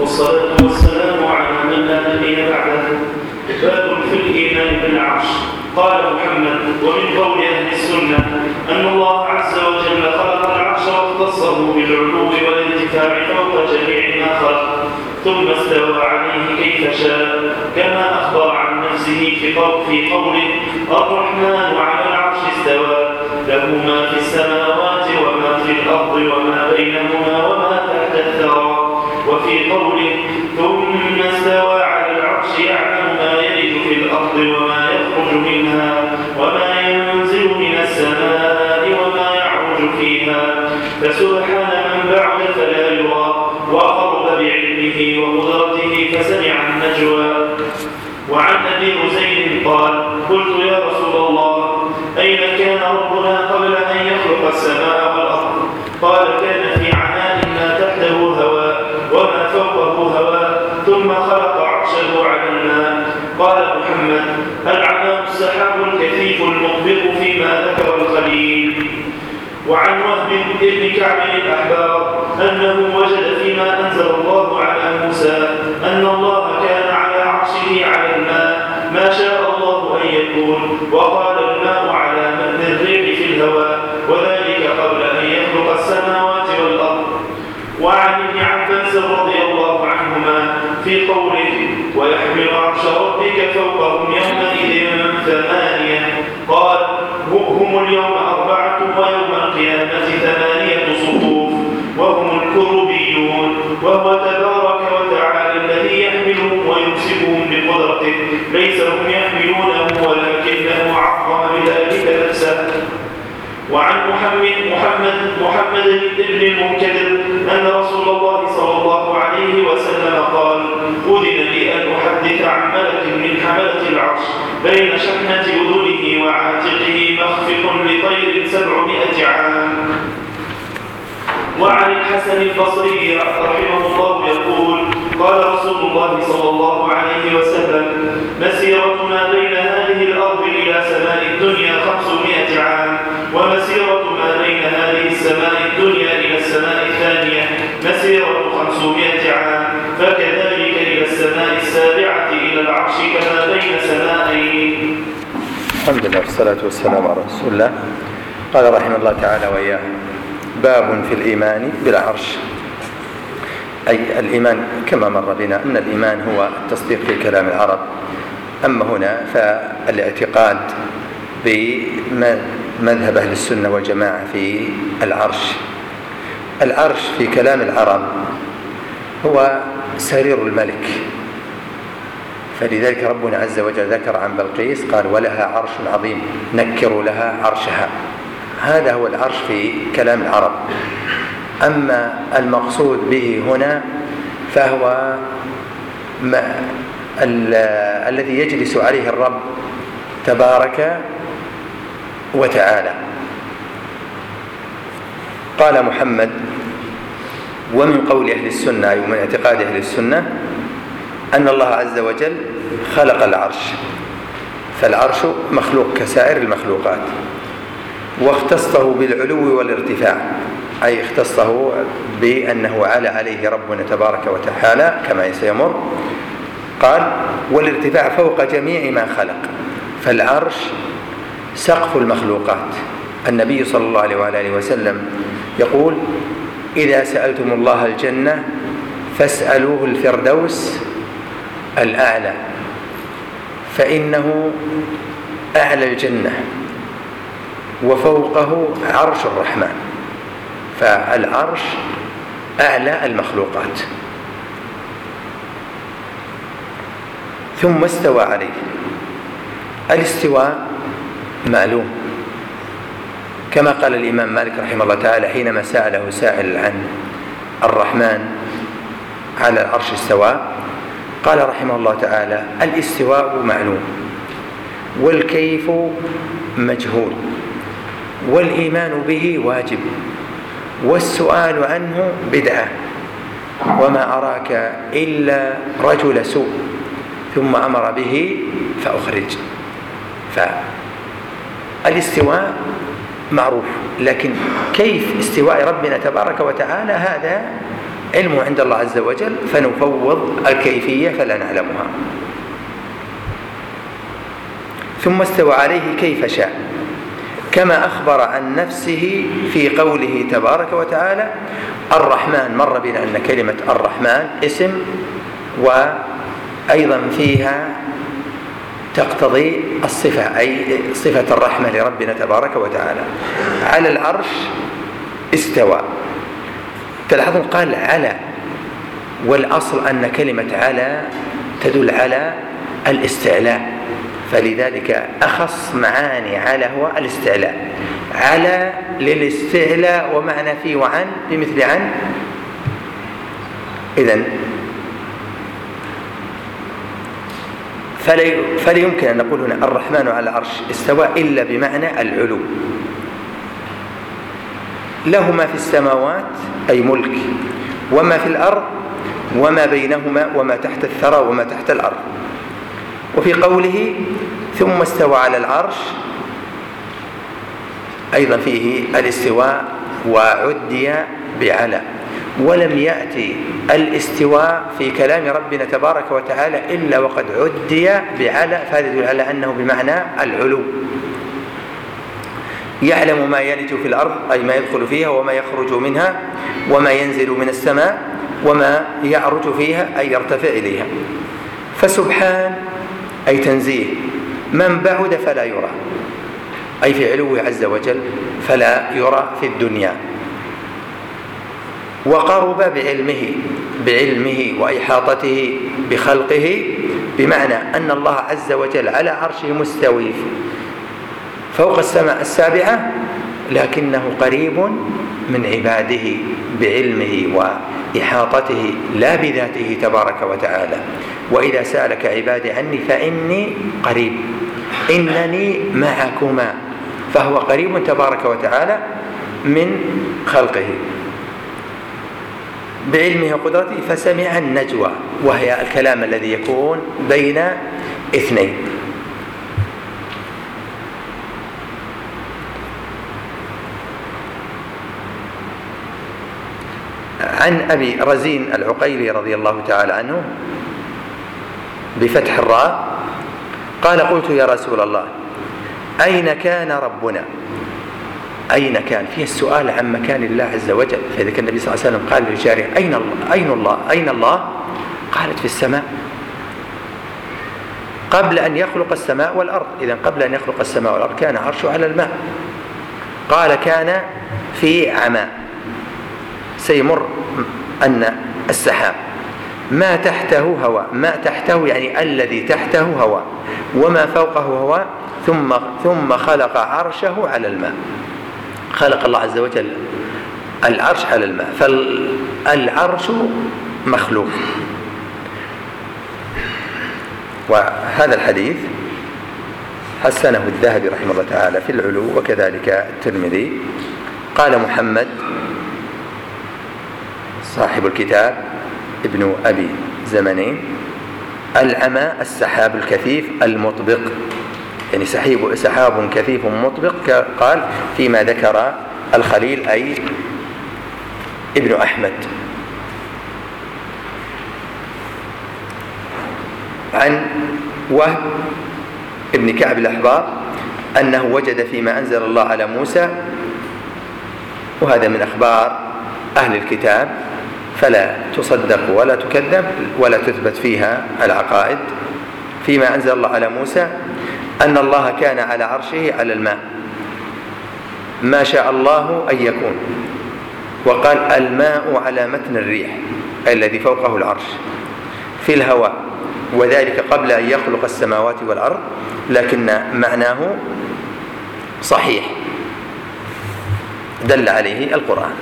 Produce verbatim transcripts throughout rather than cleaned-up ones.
والصلاة والسلام على من لا نبي بعده. باب في الإيمان بالعرش. قال محمد: ومن قول أهل السنة أن الله عز وجل خلق العرش واختصه بالعلو والارتفاع فوق جميع ما خلق، ثم استوى عليه كيف شاء، كما أخبر عن نفسه في قوله: الرحمن على العرش استوى، له ما في السماوات وما في الأرض وما بينهما وما تحت الثرى. وفي قوله: ثم استوى على العرش يعلم ما يلج في الأرض وما يخرج منها وما ينزل من السماء وما يعرج فيها، فسبحان من بعد فلا يرى، وقرب بعلمه وقدرته فسمع النجوى. وعن أبي رزين قال: قلت يا رسول الله، أين كان ربنا قبل أن يخلق السماء والأرض؟ قال: كان في عناء ما تحته هواء وما فوقه هواء، ثم خلق عرشه على الماء. قال محمد: العناء السحاب الكثيف المطبق فيما ذكر الخليل. وعن وهب بن كعب الأحبار أنه وجد فيما أنزل الله على موسى أن الله كان على عرشه على الماء ما شاء الله أن يكون، وقال: الماء على متن الريح في الهواء، وذلك قبل أن يخلق السماوات والأرض. وعن ابن عباس رضي الله عنهما في قوله: ويحمل عرش ربك فوقهم يومئذ ثمانية، قال: هم اليوم أربعة ويوم القيامة ثمانية صفوف، وهم الكربيون، وهو تبارك وتعالى الذي يحملهم ويمسكهم بقدرته، ليس هم يحملونه ولكنه عظم بذلك نفسه. وعن محمد محمد محمد بن المنكدر أن رسول الله صلى الله عليه وسلم قال: أذن لي أن أحدث عن ملك من حملة العرش بين شحنة أذنه وعاتقه مخفق لطير سبعمائة عام. وعن الحسن البصري رحمه الله يقول: قال رسول الله صلى الله عليه وسلم: مسيرة ما بين هذه الأرض إلى سماء الدنيا خمسمائة عام، ومسيرة ما بين هذه السماء الدنيا إلى السماء الثانية مسيرة خمسمائة عام، فكذلك إلى السماء السابعة إلى العرش كما بين سمائين. الحمد لله والصلاة والسلام على رسول الله. قال رحمه الله تعالى وإياه: باب في الإيمان بالعرش. أي الإيمان كما مر بنا أن الإيمان هو التصديق في كلام العرب، أما هنا فالاعتقاد بمذهب أهل السنة والجماعة في العرش. العرش في كلام العرب هو سرير الملك، فلذلك ربنا عز وجل ذكر عن بلقيس قال: ولها عرش عظيم نكروا لها عرشها. هذا هو العرش في كلام العرب. أما المقصود به هنا فهو ما الذي يجلس عليه الرب تبارك وتعالى. قال محمد: ومن قول أهل السنة أي من اعتقاد أهل السنة أن الله عز وجل خلق العرش، فالعرش مخلوق كسائر المخلوقات، واختصه بالعلو والارتفاع، أي اختصه بأنه علا عليه ربنا تبارك وتعالى كما سيمر. قال: والارتفاع فوق جميع ما خلق، فالعرش سقف المخلوقات. النبي صلى الله عليه وآله وسلم يقول: إذا سألتم الله الجنة فاسألوه الفردوس الأعلى، فإنه أعلى الجنة وفوقه عرش الرحمن، فالعرش أعلى المخلوقات. ثم استوى عليه. الاستواء معلوم، كما قال الإمام مالك رحمه الله تعالى حينما سأله سائل عن الرحمن على العرش استوى، قال رحمه الله تعالى: الاستواء معلوم، والكيف مجهول، والإيمان به واجب، والسؤال عنه بدعة، وما أراك إلا رجل سوء، ثم أمر به فأخرج. فالاستواء معروف، لكن كيف استواء ربنا تبارك وتعالى هذا علمه عند الله عز وجل، فنفوض الكيفية فلا نعلمها. ثم استوى عليه كيف شاء، كما أخبر عن نفسه في قوله تبارك وتعالى الرحمن. مر بنا أن كلمة الرحمن اسم، وأيضا فيها تقتضي الصفة، أي صفة الرحمة لربنا تبارك وتعالى. على العرش استوى، تلاحظون قال على، والأصل أن كلمة على تدل على الاستعلاء، فلذلك أخص معاني على هو الاستعلاء. على للاستعلاء، ومعنى فيه وعن بمثل عن. إذن فلا يمكن أن نقول هنا الرحمن على العرش استوى إلا بمعنى العلو. له ما في السماوات أي ملك، وما في الأرض، وما بينهما، وما تحت الثرى، وما تحت الأرض. وفي قوله ثم استوى على العرش أيضا فيه الاستواء، وعدي بعلى، ولم يأتي الاستواء في كلام ربنا تبارك وتعالى إلا وقد عدي بعلى، فهذا يدل على أنه بمعنى العلو. يعلم ما يلج في الأرض أي ما يدخل فيها، وما يخرج منها، وما ينزل من السماء، وما يعرج فيها أي يرتفع إليها. فسبحان أي تنزيه، من بعد فلا يرى، أي في علوه عز وجل فلا يرى في الدنيا. وقرب بعلمه، بعلمه وإحاطته بخلقه، بمعنى أن الله عز وجل على عرشه مستوي فوق السماء السابعة، لكنه قريب من عباده بعلمه وإحاطته، لا بذاته تبارك وتعالى. وإذا سألك عبادي عني فإني قريب إنني معكما، فهو قريب تبارك وتعالى من خلقه. بعلمه وقدرته فسمع النجوى، وهي الكلام الذي يكون بين اثنين. عن أبي رزين العقيلي رضي الله تعالى عنه بفتح الراء قال قلت يا رسول الله أين كان ربنا؟ أين كان؟ فيه السؤال عن مكان الله عز وجل. فإذا كان النبي صلى الله عليه وسلم قال للجارية أين الله؟ أين الله؟ أين الله؟ قالت في السماء، قبل أن يخلق السماء والأرض. إذن قبل أن يخلق السماء والأرض كان عرشه على الماء. قال كان في عمى، سيمر أن السحاب ما تحته هواء، ما تحته يعني الذي تحته هواء، وما فوقه هواء، ثم ثم خلق عرشه على الماء. خلق الله عز وجل العرش على الماء، فالعرش مخلوق. وهذا الحديث حسنه الذهبي رحمه الله تعالى في العلو، وكذلك الترمذي. قال محمد صاحب الكتاب ابن أبي زمنين العمى السحاب الكثيف المطبق، يعني سحيب سحاب كثيف مطبق، قال فيما ذكر الخليل أي ابن أحمد. عن وهب ابن كعب الأحبار أنه وجد فيما أنزل الله على موسى، وهذا من أخبار أهل الكتاب فلا تصدق ولا تكذب ولا تثبت فيها العقائد. فيما أنزل الله على موسى أن الله كان على عرشه على الماء ما شاء الله أن يكون، وقال الماء على متن الريح الذي فوقه العرش في الهواء، وذلك قبل أن يخلق السماوات والأرض، لكن معناه صحيح دل عليه القرآن.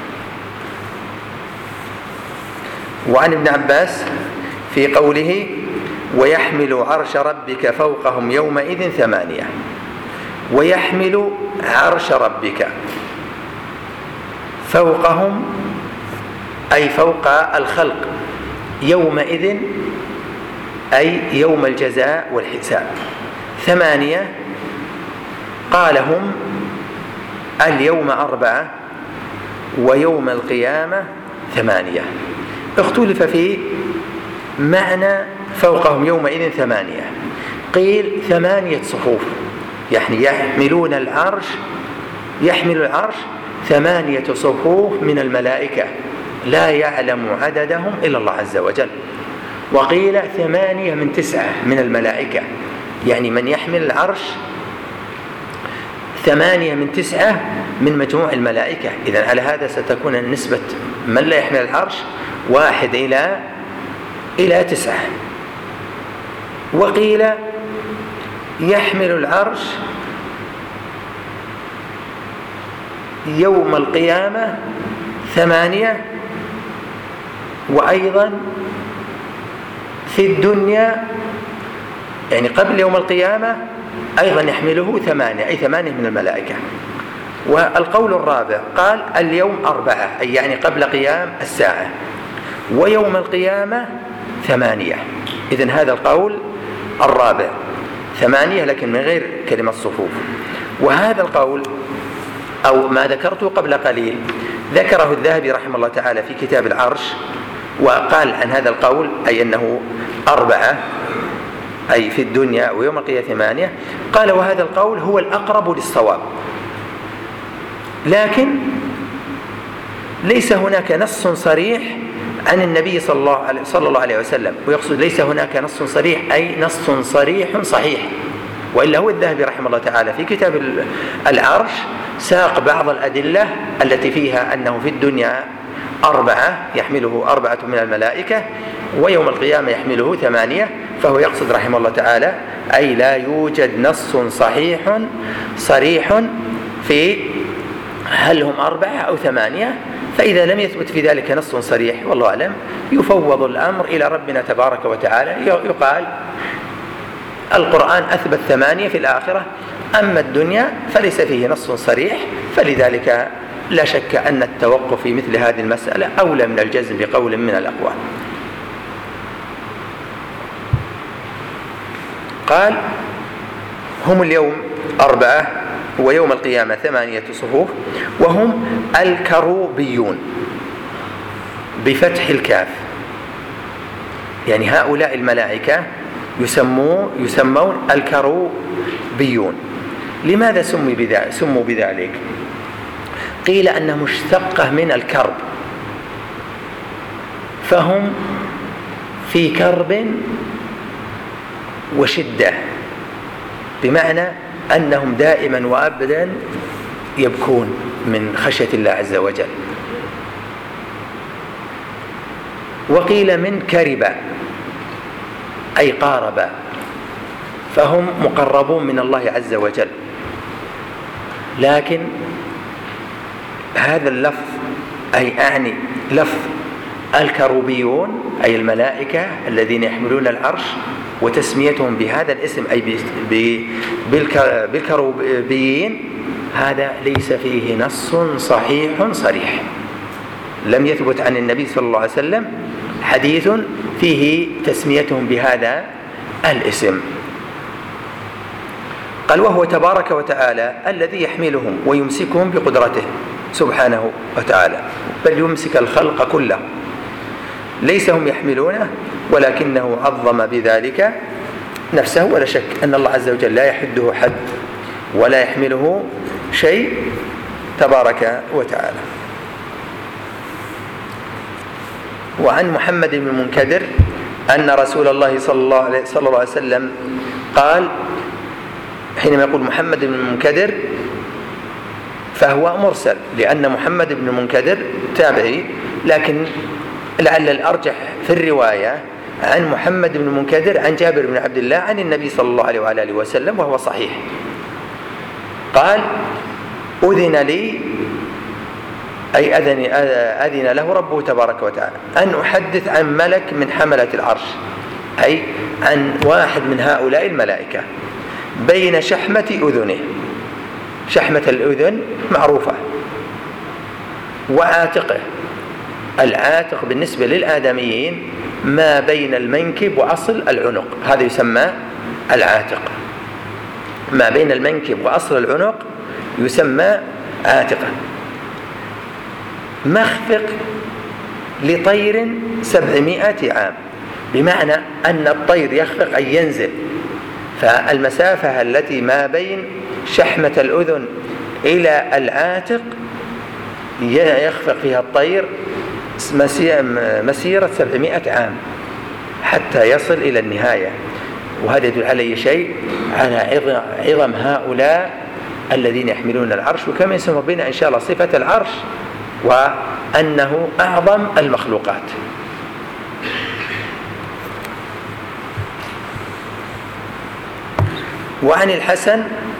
وعن ابن عباس في قوله ويحمل عرش ربك فوقهم يومئذ ثمانية، ويحمل عرش ربك فوقهم أي فوق الخلق، يومئذ أي يوم الجزاء والحساب. ثمانية قال هم اليوم أربعة، ويوم القيامة ثمانية. اختلف في معنى فوقهم يومئذ ثمانية. قيل ثمانية صفوف، يعني يحملون العرش يحمل العرش ثمانية صفوف من الملائكة لا يعلم عددهم إلا الله عز وجل. وقيل ثمانية من تسعة من الملائكة، يعني من يحمل العرش ثمانية من تسعة من مجموع الملائكة. إذن على هذا ستكون النسبة من لا يحمل العرش واحد إلى إلى تسعة. وقيل يحمل العرش يوم القيامة ثمانية، وأيضا في الدنيا يعني قبل يوم القيامة أيضا يحمله ثمانية، أي ثمانية من الملائكة. والقول الرابع قال اليوم أربعة، أي يعني قبل قيام الساعة، ويوم القيامة ثمانية. إذن هذا القول الرابع ثمانية لكن من غير كلمة صفوف. وهذا القول أو ما ذكرته قبل قليل ذكره الذهبي رحمه الله تعالى في كتاب العرش، وقال عن هذا القول أي أنه أربعة أي في الدنيا ويوم القيامة ثمانية. قال وهذا القول هو الأقرب للصواب، لكن ليس هناك نص صريح عن النبي صلى الله عليه, صلى الله عليه وسلم. ويقصد ليس هناك نص صريح أي نص صريح صحيح، وإلا هو الذهبي رحمه الله تعالى في كتاب العرش ساق بعض الأدلة التي فيها أنه في الدنيا أربعة يحمله أربعة من الملائكة، ويوم القيامة يحمله ثمانية. فهو يقصد رحمه الله تعالى أي لا يوجد نص صحيح صريح في هل هم أربعة أو ثمانية. فإذا لم يثبت في ذلك نص صريح والله أعلم يفوض الأمر إلى ربنا تبارك وتعالى، يقال القرآن أثبت ثمانية في الآخرة، أما الدنيا فليس فيه نص صريح. فلذلك لا شك أن التوقف في مثل هذه المسألة أولى من الجزم بقول من الأقوال. قال هم اليوم أربعة ويوم القيامة ثمانية صفوف، وهم الكروبيون بفتح الكاف، يعني هؤلاء الملائكة يسموا يسمون الكروبيون. لماذا سموا بذلك؟ قيل أنها مشتقة من الكرب، فهم في كرب وشدة، بمعنى أنهم دائما وأبدا يبكون من خشية الله عز وجل. وقيل من كرب أي قارب، فهم مقربون من الله عز وجل. لكن هذا اللفظ أي أعني لفظ الكروبيون أي الملائكة الذين يحملون العرش، وتسميتهم بهذا الاسم أي بالكروبيين، هذا ليس فيه نص صحيح صريح، لم يثبت عن النبي صلى الله عليه وسلم حديث فيه تسميتهم بهذا الاسم. قال وهو تبارك وتعالى الذي يحملهم ويمسكهم بقدرته سبحانه وتعالى، بل يمسك الخلق كله، ليس هم يحملونه ولكنه عظم بذلك نفسه. ولا شك أن الله عز وجل لا يحده حد ولا يحمله شيء تبارك وتعالى. وعن محمد بن المنكدر أن رسول الله صلى الله عليه, صلى الله عليه وسلم قال، حينما يقول محمد بن المنكدر فهو مرسل، لأن محمد بن المنكدر تابعي، لكن لعل الأرجح في الرواية عن محمد بن المنكدر عن جابر بن عبد الله عن النبي صلى الله عليه وآله وسلم، وهو صحيح. قال أذن لي أي أذن, أذن له ربه تبارك وتعالى أن أحدث عن ملك من حملة العرش، أي عن واحد من هؤلاء الملائكة، بين شحمة أذنه، شحمة الأذن معروفة، وعاتقه. العاتق بالنسبة للآدميين ما بين المنكب وأصل العنق، هذا يسمى العاتق. ما بين المنكب وأصل العنق يسمى عاتقة. مخفق لطير سبعمائة عام، بمعنى أن الطير يخفق أي ينزل، فالمسافة التي ما بين شحمة الأذن إلى العاتق يخفق فيها الطير مسيرة سبعمائة عام حتى يصل إلى النهاية. وهذا يدل على شيء على عظم هؤلاء الذين يحملون العرش، وكما يسمى بنا إن شاء الله صفة العرش وأنه أعظم المخلوقات. وعن الحسن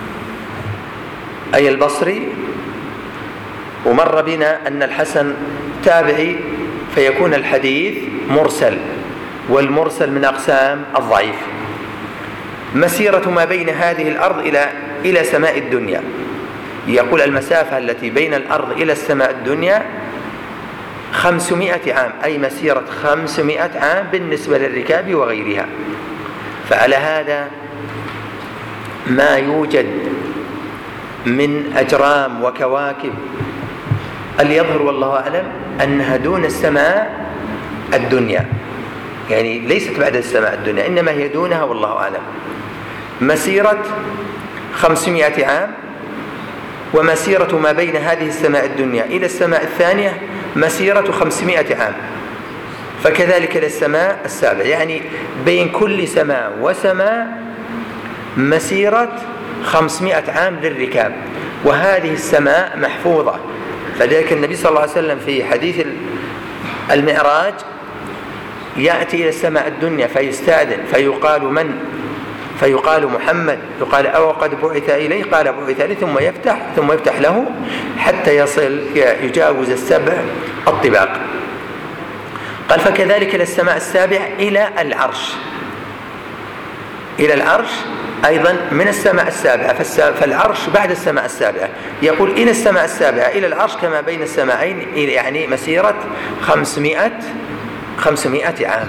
أي البصري، ومر بنا أن الحسن تابعي فيكون الحديث مرسل، والمرسل من أقسام الضعيف. مسيرة ما بين هذه الأرض إلى إلى سماء الدنيا، يقول المسافة التي بين الأرض إلى السماء الدنيا خمسمائة عام، أي مسيرة خمسمائة عام بالنسبة للركاب وغيرها. فعلى هذا ما يوجد من أجرام وكواكب اللي يظهر والله أعلم أنها دون السماء الدنيا، يعني ليست بعد السماء الدنيا، إنما هي دونها والله أعلم. مسيرة خمسمائة عام، ومسيرة ما بين هذه السماء الدنيا إلى السماء الثانية مسيرة خمسمائة عام، فكذلك للسماء السابع، يعني بين كل سماء وسماء مسيرة خمسمائة عام للركاب، وهذه السماء محفوظة. فذلك النبي صلى الله عليه وسلم في حديث المعراج يأتي إلى السماء الدنيا فيستأذن فيقال من؟ فيقال محمد، يقال أو قد بعث إليه؟ قال بعث إليه، ثم يفتح ثم يفتح له حتى يصل يجاوز السبع الطباق. قال فكذلك للسماء السابع إلى العرش، إلى العرش أيضا من السماء السابعة، فالعرش بعد السماء السابعة. يقول إلى السماء السابعة إلى العرش كما بين السماعين، يعني مسيرة خمسمائة خمسمائة عام.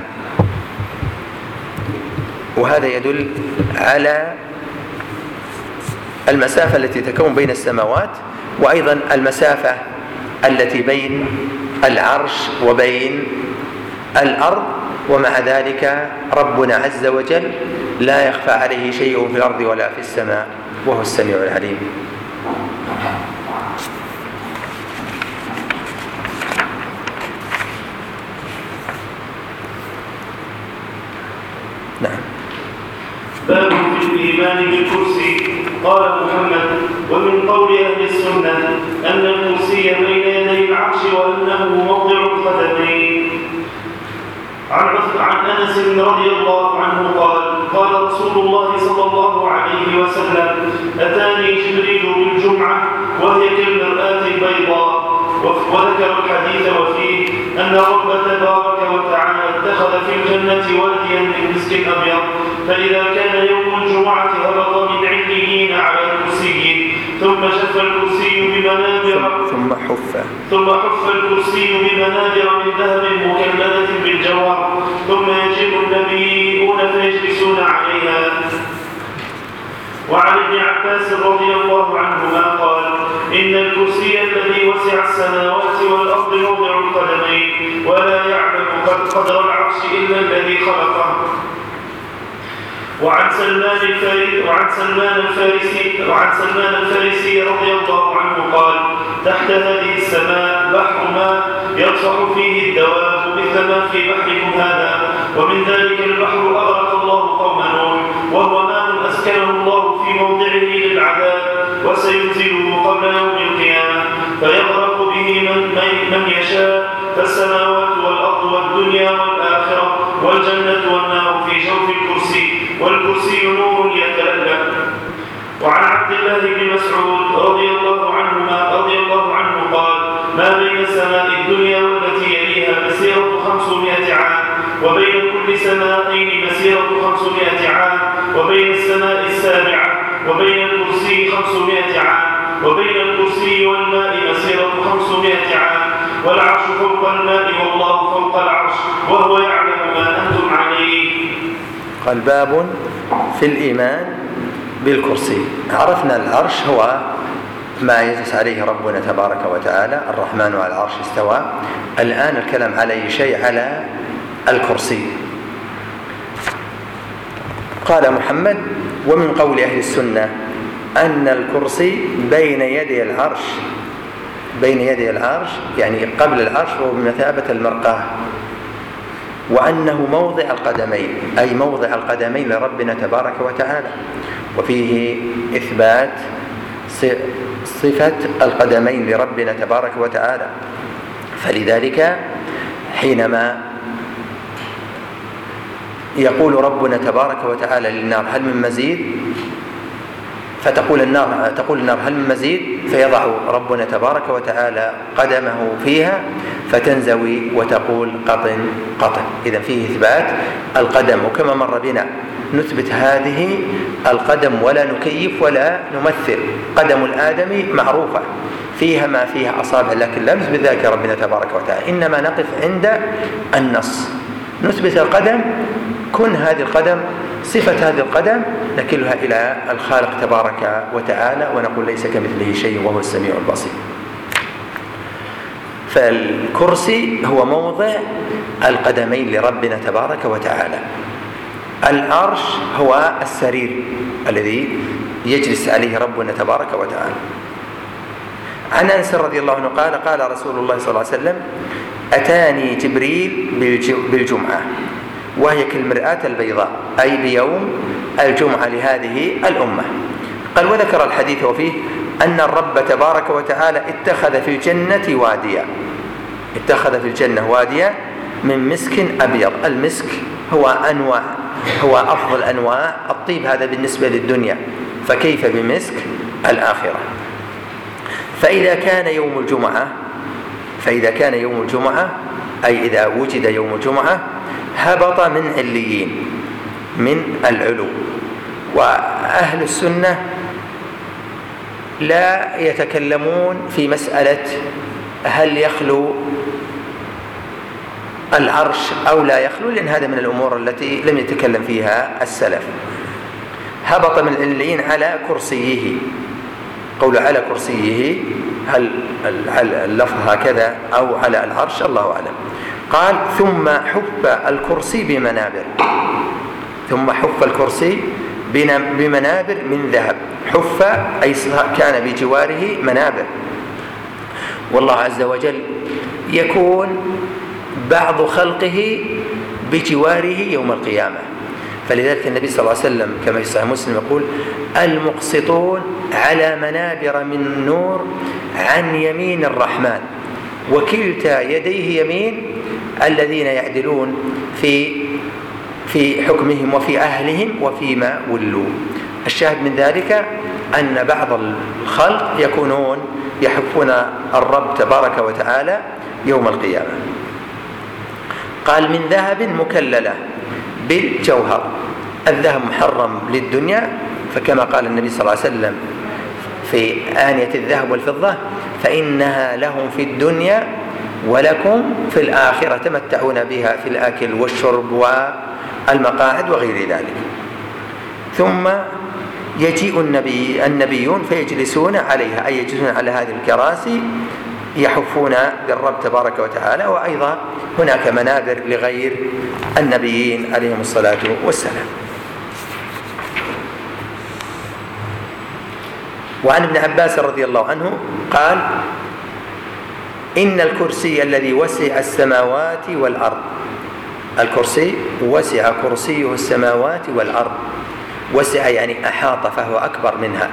وهذا يدل على المسافة التي تكون بين السماوات، وأيضا المسافة التي بين العرش وبين الأرض. ومع ذلك ربنا عز وجل لا يخفى عليه شيء في الأرض ولا في السماء، وهو السميع العليم. نعم. باب في الإيمان بالكرسي. قال محمد: ومن قول أهل السنة أن الكرسي بين يدي العرش وأنه موضع القدمين. عن عن أنس رضي الله عنه قال: قال رسول الله صلى الله عليه وسلم: أتاني جبريل بالجمعة وهي كالمرآة البيضاء. وذكر الحديث وفيه أن رب تبارك وتعالى اتخذ في الجنة واديا من مسك أبيض، فإذا كان يوم الجمعة هبط من عليين على الكرسي، ثم شف الكرسي بمنابر ثم حف ثم حف الكرسي بمنابر من ذهب مكللة بالجوهر، ثم يجيء النبيون فيجلسون عليها. وعن ابن عباس رضي الله عنهما قال: إن الكرسي الذي وسع السماوات والأرض موضع القدمين، ولا يعلم قدر العرش إلا الذي خلقه. وعن سلمان الفارسي وعن سلمان الفارسي وعن سلمان الفارسي رضي الله عنه قال: تحت هذه السماء بحر ماء يرصح فيه الدواب مثل ما في بحركم هذا، ومن ذلك البحر أغرق الله قوم نوح، وهو ماء أسكنه الله في موضعه للعذاب، وسينزله قبل يوم القيامة فيغرق به من, من يشاء، فالسماوات والأرض والدنيا والآخرة والجنة والنار في جوف الكرسي، والكرسي نور يتلألأ. وعن عبد الله بن مسعود رضي الله عنهما رضي الله عنه قال: ما بين سماء الدنيا والتي يليها مسيرة خمسمائة عام، وبين كل سمائين مسيرة خمسمائة عام، وبين السماء السابعة وبين الكرسي خمسمائة عام، وبين الكرسي والماء مسيرة خمسمائة عام، والعرش فوق الماء والله فوق العرش، وهو يعلم ما أنتم عليه. قال: باب في الإيمان بالكرسي. عرفنا العرش هو ما يجلس عليه ربنا تبارك وتعالى. الرحمن على العرش استوى. الآن الكلام على أي شيء؟ على الكرسي. قال محمد: ومن قول أهل السنة أن الكرسي بين يدي العرش، بين يدي العرش يعني قبل العرش، وبمثابة المرقاة، وأنه موضع القدمين، أي موضع القدمين لربنا تبارك وتعالى. وفيه إثبات صفة القدمين لربنا تبارك وتعالى. فلذلك حينما يقول ربنا تبارك وتعالى للنار: هل من مزيد؟ فتقول النار تقول النار: هل من مزيد؟ فيضع ربنا تبارك وتعالى قدمه فيها فتنزوي وتقول: قطن قطن. إذن فيه إثبات القدم. وكما مر بنا نثبت هذه القدم ولا نكيف ولا نمثل. قدم الآدمي معروفة فيها ما فيها أصابع، لكن لا نثبت ذلك ربنا تبارك وتعالى، إنما نقف عند النص نثبت القدم. كن هذه القدم صفة هذه القدم نكلها إلى الخالق تبارك وتعالى ونقول: ليس كمثله شيء وهو السميع البصير. فالكرسي هو موضع القدمين لربنا تبارك وتعالى. العرش هو السرير الذي يجلس عليه ربنا تبارك وتعالى. عن أنس رضي الله عنه قال: قال رسول الله صلى الله عليه وسلم: أتاني جبريل بالجمعة وهي كالمرآة البيضاء، أي بيوم الجمعة لهذه الأمة. قال: وذكر الحديث وفيه أن الرب تبارك وتعالى اتخذ في الجنة واديا، اتخذ في الجنة واديا من مسك أبيض. المسك هو أنواع هو أفضل أنواع الطيب، هذا بالنسبة للدنيا، فكيف بمسك الآخرة. فإذا كان يوم الجمعة فإذا كان يوم الجمعة أي إذا وجد يوم الجمعة هبط من عليين، من العلو. وأهل السنة لا يتكلمون في مسألة هل يخلو العرش أو لا يخلو، لأن هذا من الأمور التي لم يتكلم فيها السلف. هبط من العليين على كرسيه. قول على كرسيه، هل اللفظ هكذا أو على العرش؟ الله أعلم. قال: ثم حف الكرسي بمنابر، ثم حف الكرسي بمنابر من ذهب. حف أي كان بجواره منابر. والله عز وجل يكون بعض خلقه بجواره يوم القيامة. فلذلك النبي صلى الله عليه وسلم كما في صحيح مسلم يقول: المقسطون على منابر من نور عن يمين الرحمن، وكلتا يديه يمين الذين يعدلون في في حكمهم وفي أهلهم وفيما ولوا. الشاهد من ذلك أن بعض الخلق يكونون يحفون الرب تبارك وتعالى يوم القيامة. قال: من ذهب مكللة بالجوهر. الذهب محرم للدنيا، فكما قال النبي صلى الله عليه وسلم في آنية الذهب والفضة: فإنها لهم في الدنيا ولكم في الآخرة تمتعون بها في الأكل والشرب والمقاعد وغير ذلك. ثم يجيء النبي النبيون فيجلسون عليها، أي يجلسون على هذه الكراسي يحفون بالرب تبارك وتعالى. وأيضا هناك منابر لغير النبيين عليهم الصلاة والسلام. وعن ابن عباس رضي الله عنه قال: إن الكرسي الذي وسع السماوات والأرض، الكرسي وسع كرسيه السماوات والأرض. وسع يعني أحاط، فهو أكبر منها.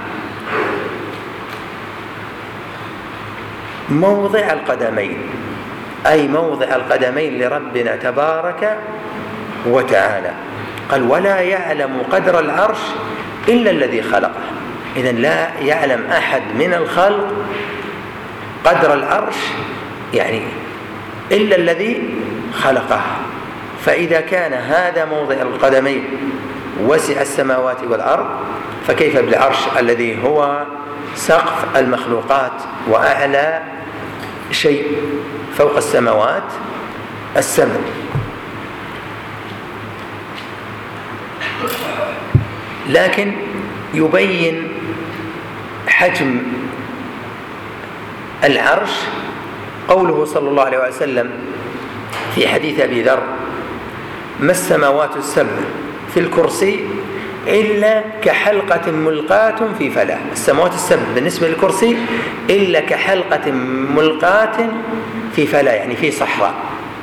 موضع القدمين أي موضع القدمين لربنا تبارك وتعالى. قال: ولا يعلم قدر العرش إلا الذي خلقه. إذن لا يعلم أحد من الخلق قدر العرش يعني إلا الذي خلقه. فإذا كان هذا موضع القدمين وسع السماوات والأرض، فكيف بالعرش الذي هو سقف المخلوقات وأعلى شيء فوق السماوات السمع. لكن يبين حجم العرش قوله صلى الله عليه وسلم في حديث أبي ذر: ما السماوات السبع في الكرسي إلا كحلقة ملقاة في فلاة. السماوات السبع بالنسبة للكرسي إلا كحلقة ملقاة في فلاة، يعني في صحراء.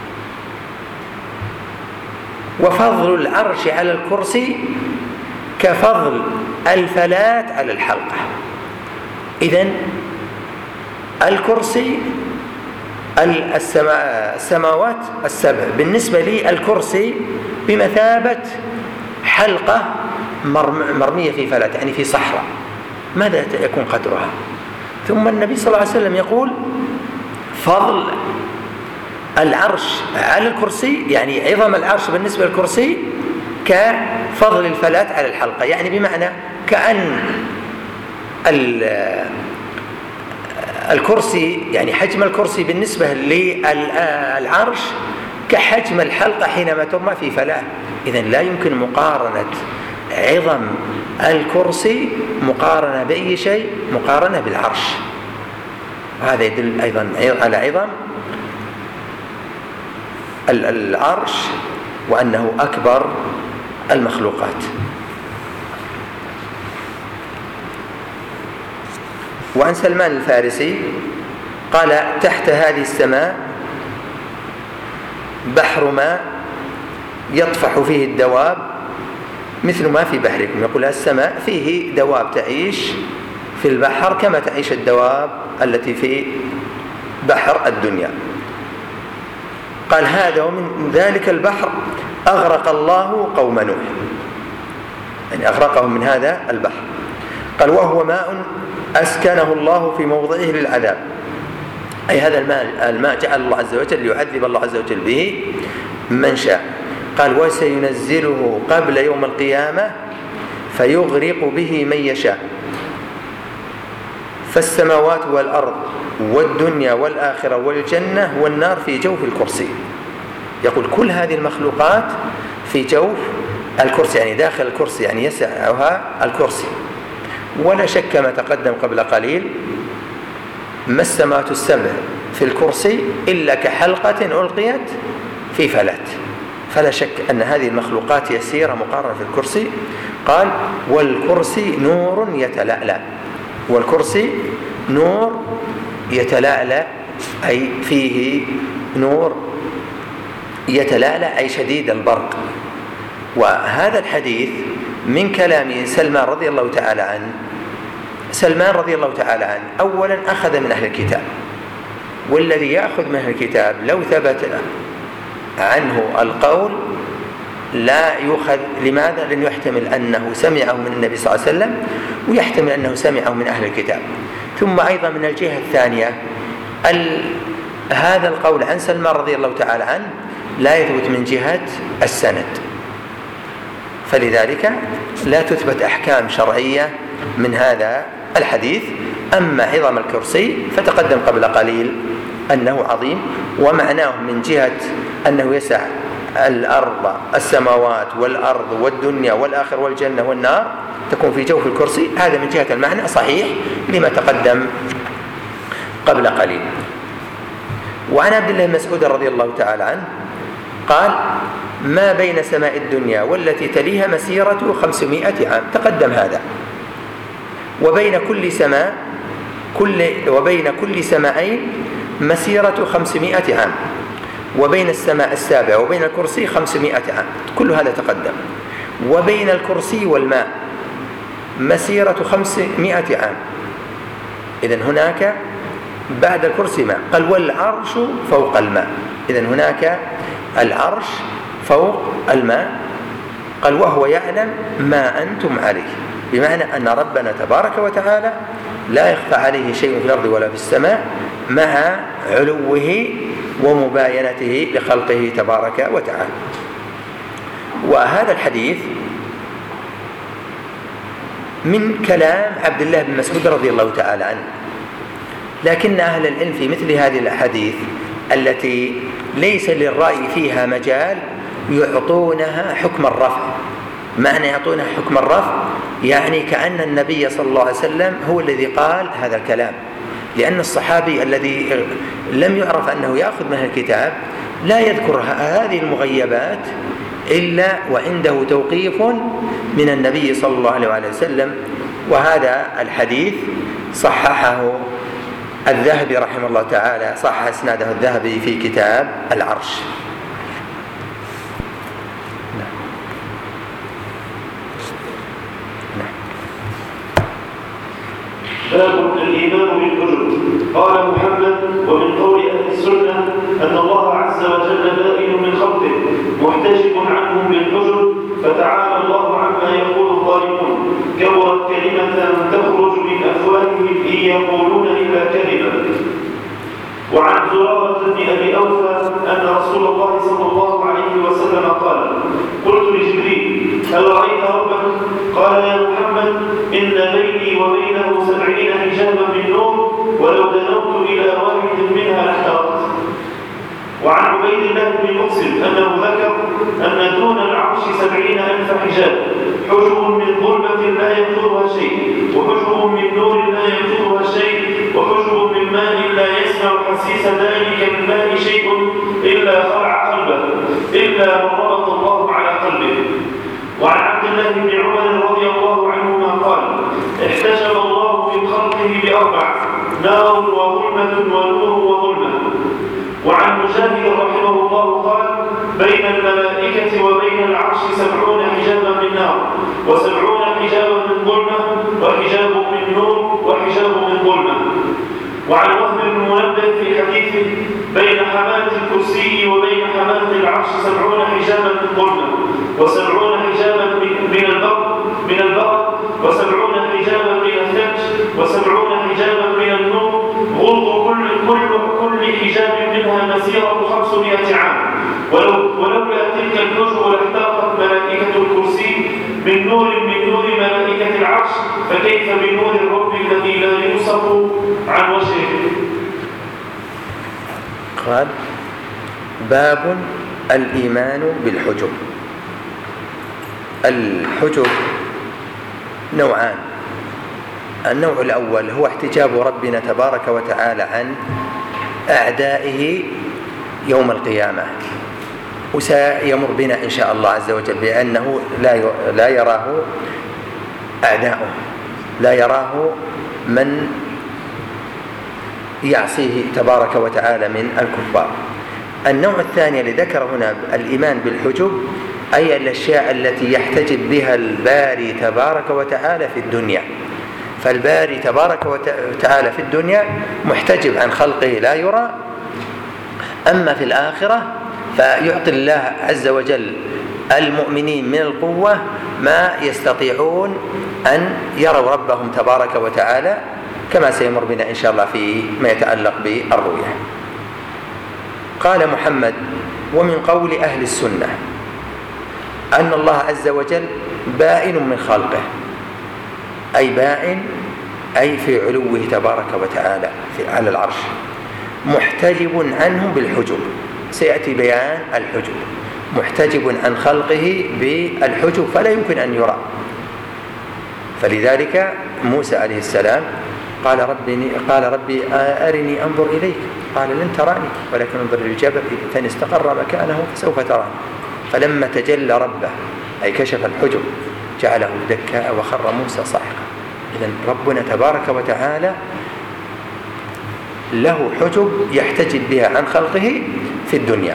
وفضل العرش على الكرسي كفضل الفلاة على الحلقة. إذن الكرسي السماوات السبع بالنسبة لي الكرسي بمثابة حلقة مرمية في فلاة، يعني في صحراء. ماذا يكون قدرها؟ ثم النبي صلى الله عليه وسلم يقول: فضل العرش على الكرسي، يعني عظم العرش بالنسبة للكرسي كفضل الفلاة على الحلقة، يعني بمعنى كأن الكرسي، يعني حجم الكرسي بالنسبة للعرش كحجم الحلقة حينما ترمى في فلاة. إذن لا يمكن مقارنة عظم الكرسي مقارنة بأي شيء، مقارنة بالعرش. وهذا يدل أيضا على عظم العرش وأنه أكبر المخلوقات. وعن سلمان الفارسي قال: تحت هذه السماء بحر ماء يطفح فيه الدواب مثل ما في بحركم. يقول السماء فيه دواب تعيش في البحر كما تعيش الدواب التي في بحر الدنيا. قال: هذا ومن ذلك البحر أغرق الله قوم نوح، يعني أغرقهم من هذا البحر. قال: وهو ماء أسكنه الله في موضعه للعذاب، أي هذا الماء الماء جعل الله عز وجل ليعذب الله عز وجل به من شاء. قال: وسينزله قبل يوم القيامة فيغرق به من يشاء، فالسماوات والأرض والدنيا والآخرة والجنة والنار في جوف الكرسي. يقول كل هذه المخلوقات في جوف الكرسي، يعني داخل الكرسي، يعني يسعها الكرسي. ولا شك ما تقدم قبل قليل: ما السماوات السبع في الكرسي إلا كحلقة ألقيت في فلاة. فلا شك أن هذه المخلوقات يسيرة مقارنة في الكرسي. قال: والكرسي نور يتلألأ. والكرسي نور يتلألأ، أي فيه نور يتلألأ، أي شديد البرق. وهذا الحديث من كلام سلمان رضي الله تعالى عنه. سلمان رضي الله تعالى عنه أولا أخذ من أهل الكتاب، والذي يأخذ من أهل الكتاب لو ثبت عنه القول لا يؤخذ. لماذا؟ لأنه يحتمل أنه سمعه من النبي صلى الله عليه وسلم، ويحتمل أنه سمعه من أهل الكتاب. ثم أيضا من الجهة الثانية هذا القول عن سلمان رضي الله تعالى عنه لا يثبت من جهة السند، فلذلك لا تثبت أحكام شرعية من هذا الحديث. أما عظم الكرسي فتقدم قبل قليل أنه عظيم، ومعناه من جهة أنه يسع الأرض، السماوات والأرض والدنيا والآخر والجنة والنار تكون في جوف الكرسي. هذا من جهة المعنى صحيح لما تقدم قبل قليل. وعن عبد الله بن مسعود رضي الله تعالى عنه قال: ما بين سماء الدنيا والتي تليها مسيرة خمسمائة عام. تقدم هذا. وبين كل سماء كل وبين كل سماءين مسيرة خمسمائة عام، وبين السماء السابعة وبين الكرسي خمسمائة عام. كل هذا تقدم. وبين الكرسي والماء مسيرة خمسمائة عام. إذن هناك بعد الكرسي ماء. قال: والعرش فوق الماء. إذن هناك العرش فوق الماء. قال: وهو يعلم ما أنتم عليه، بمعنى أن ربنا تبارك وتعالى لا يخفى عليه شيء في الأرض ولا في السماء، مع علوه ومباينته لخلقه تبارك وتعالى. وهذا الحديث من كلام عبد الله بن مسعود رضي الله تعالى عنه. لكن أهل العلم في مثل هذه الأحاديث التي ليس للرأي فيها مجال يعطونها حكم الرفع. معنى يعطونها حكم الرفع يعني كأن النبي صلى الله عليه وسلم هو الذي قال هذا الكلام، لأن الصحابي الذي لم يعرف أنه يأخذ من الكتاب لا يذكر هذه المغيبات إلا وعنده توقيف من النبي صلى الله عليه وسلم. وهذا الحديث صححه الذهبي رحمه الله تعالى، صحح اسناده الذهبي في كتاب العرش. باب الإيمان بالحجب. قال محمد: ومن قول أهل السنة أن الله عز وجل بائن من خلقه محتجب عنهم بالحجب، فتعالى الله عما يقول الظالمون. كبرت كلمة تخرج من أفواههم إن يقولون إلا كذبا. وعن زرارة بن أبي أوفى أن رسول الله صلى الله عليه وسلم قال: قلت لجبريل: هل رأيت ربك؟ قال: يا محمد، إن بيني وبينه سبعين حجابا من نور، ولو دنوت إلى واحد منها لاحترقت. وعن عبيد الله بن مسلم أنه ذكر أن دون العرش سبعين ألف حجاب، حجب من ظلمة لا ينظرها شيء، وحجب من نور لا ينظرها شيء، وحجب من ماء لا يسمع حسيس ذلك الماء شيء إلا خلع قلبه، إلا من ربط الله على قلبه. وعن عبد الله بن عمر رضي الله عنهما قال: احتجب الله من خلقه بأربع: نار وظلمة ونور وظلمة. وعن مجاهد رحمه الله قال: بين الملائكة وبين العرش سبعون حجابا من نار، وسبعون حجابا من ظلمة، وحجاب من نور، وحجاب من ظلمة. وعن وهب بن منبه في حديثه: بين حماة الكرسي وبين حماة العرش سبعون حجابا من ظلمة، وسبعون حجابا من البر من البر وسبعون حجابا من الثلج، وسبعون حجابا من النور، غلظ كل كل كل حجاب منها مسيرة خمسمائة عام، ولو ولولا تلك الحجب لاحترقت ملائكة الكرسي من نور من نور ملائكة العرش، فكيف بنور الرب الذي لا يوصف عن وجهه. قال: باب الإيمان بالحجب. الحجب نوعان. النوع الأول هو احتجاب ربنا تبارك وتعالى عن أعدائه يوم القيامة، وسيمر بنا إن شاء الله عز وجل بأنه لا يراه أعداؤه، لا يراه من يعصيه تبارك وتعالى من الكفار. النوع الثاني الذي ذكر هنا الإيمان بالحجب، أي الأشياء التي يحتجب بها الباري تبارك وتعالى في الدنيا. فالباري تبارك وتعالى في الدنيا محتجب عن خلقه لا يرى، أما في الآخرة فيعطي الله عز وجل المؤمنين من القوة ما يستطيعون أن يروا ربهم تبارك وتعالى، كما سيمر بنا إن شاء الله في ما يتعلق بالرؤية. قال محمد: ومن قول أهل السنة أن الله عز وجل بائن من خلقه، أي بائن أي في علوه تبارك وتعالى في على العرش، محتجب عنهم بالحجب. سيأتي بيان الحجب، محتجب عن خلقه بالحجب فلا يمكن أن يرى. فلذلك موسى عليه السلام قال: ربي قال ربي أرني أنظر إليك، قال: لن تراني ولكن انظر للجبل فإن استقر مكانه فسوف تراني. فلما تجلى ربه أي كشف الحجب جعله دكاء وخر موسى صاعقا. إذن ربنا تبارك وتعالى له حجب يحتجب بها عن خلقه في الدنيا.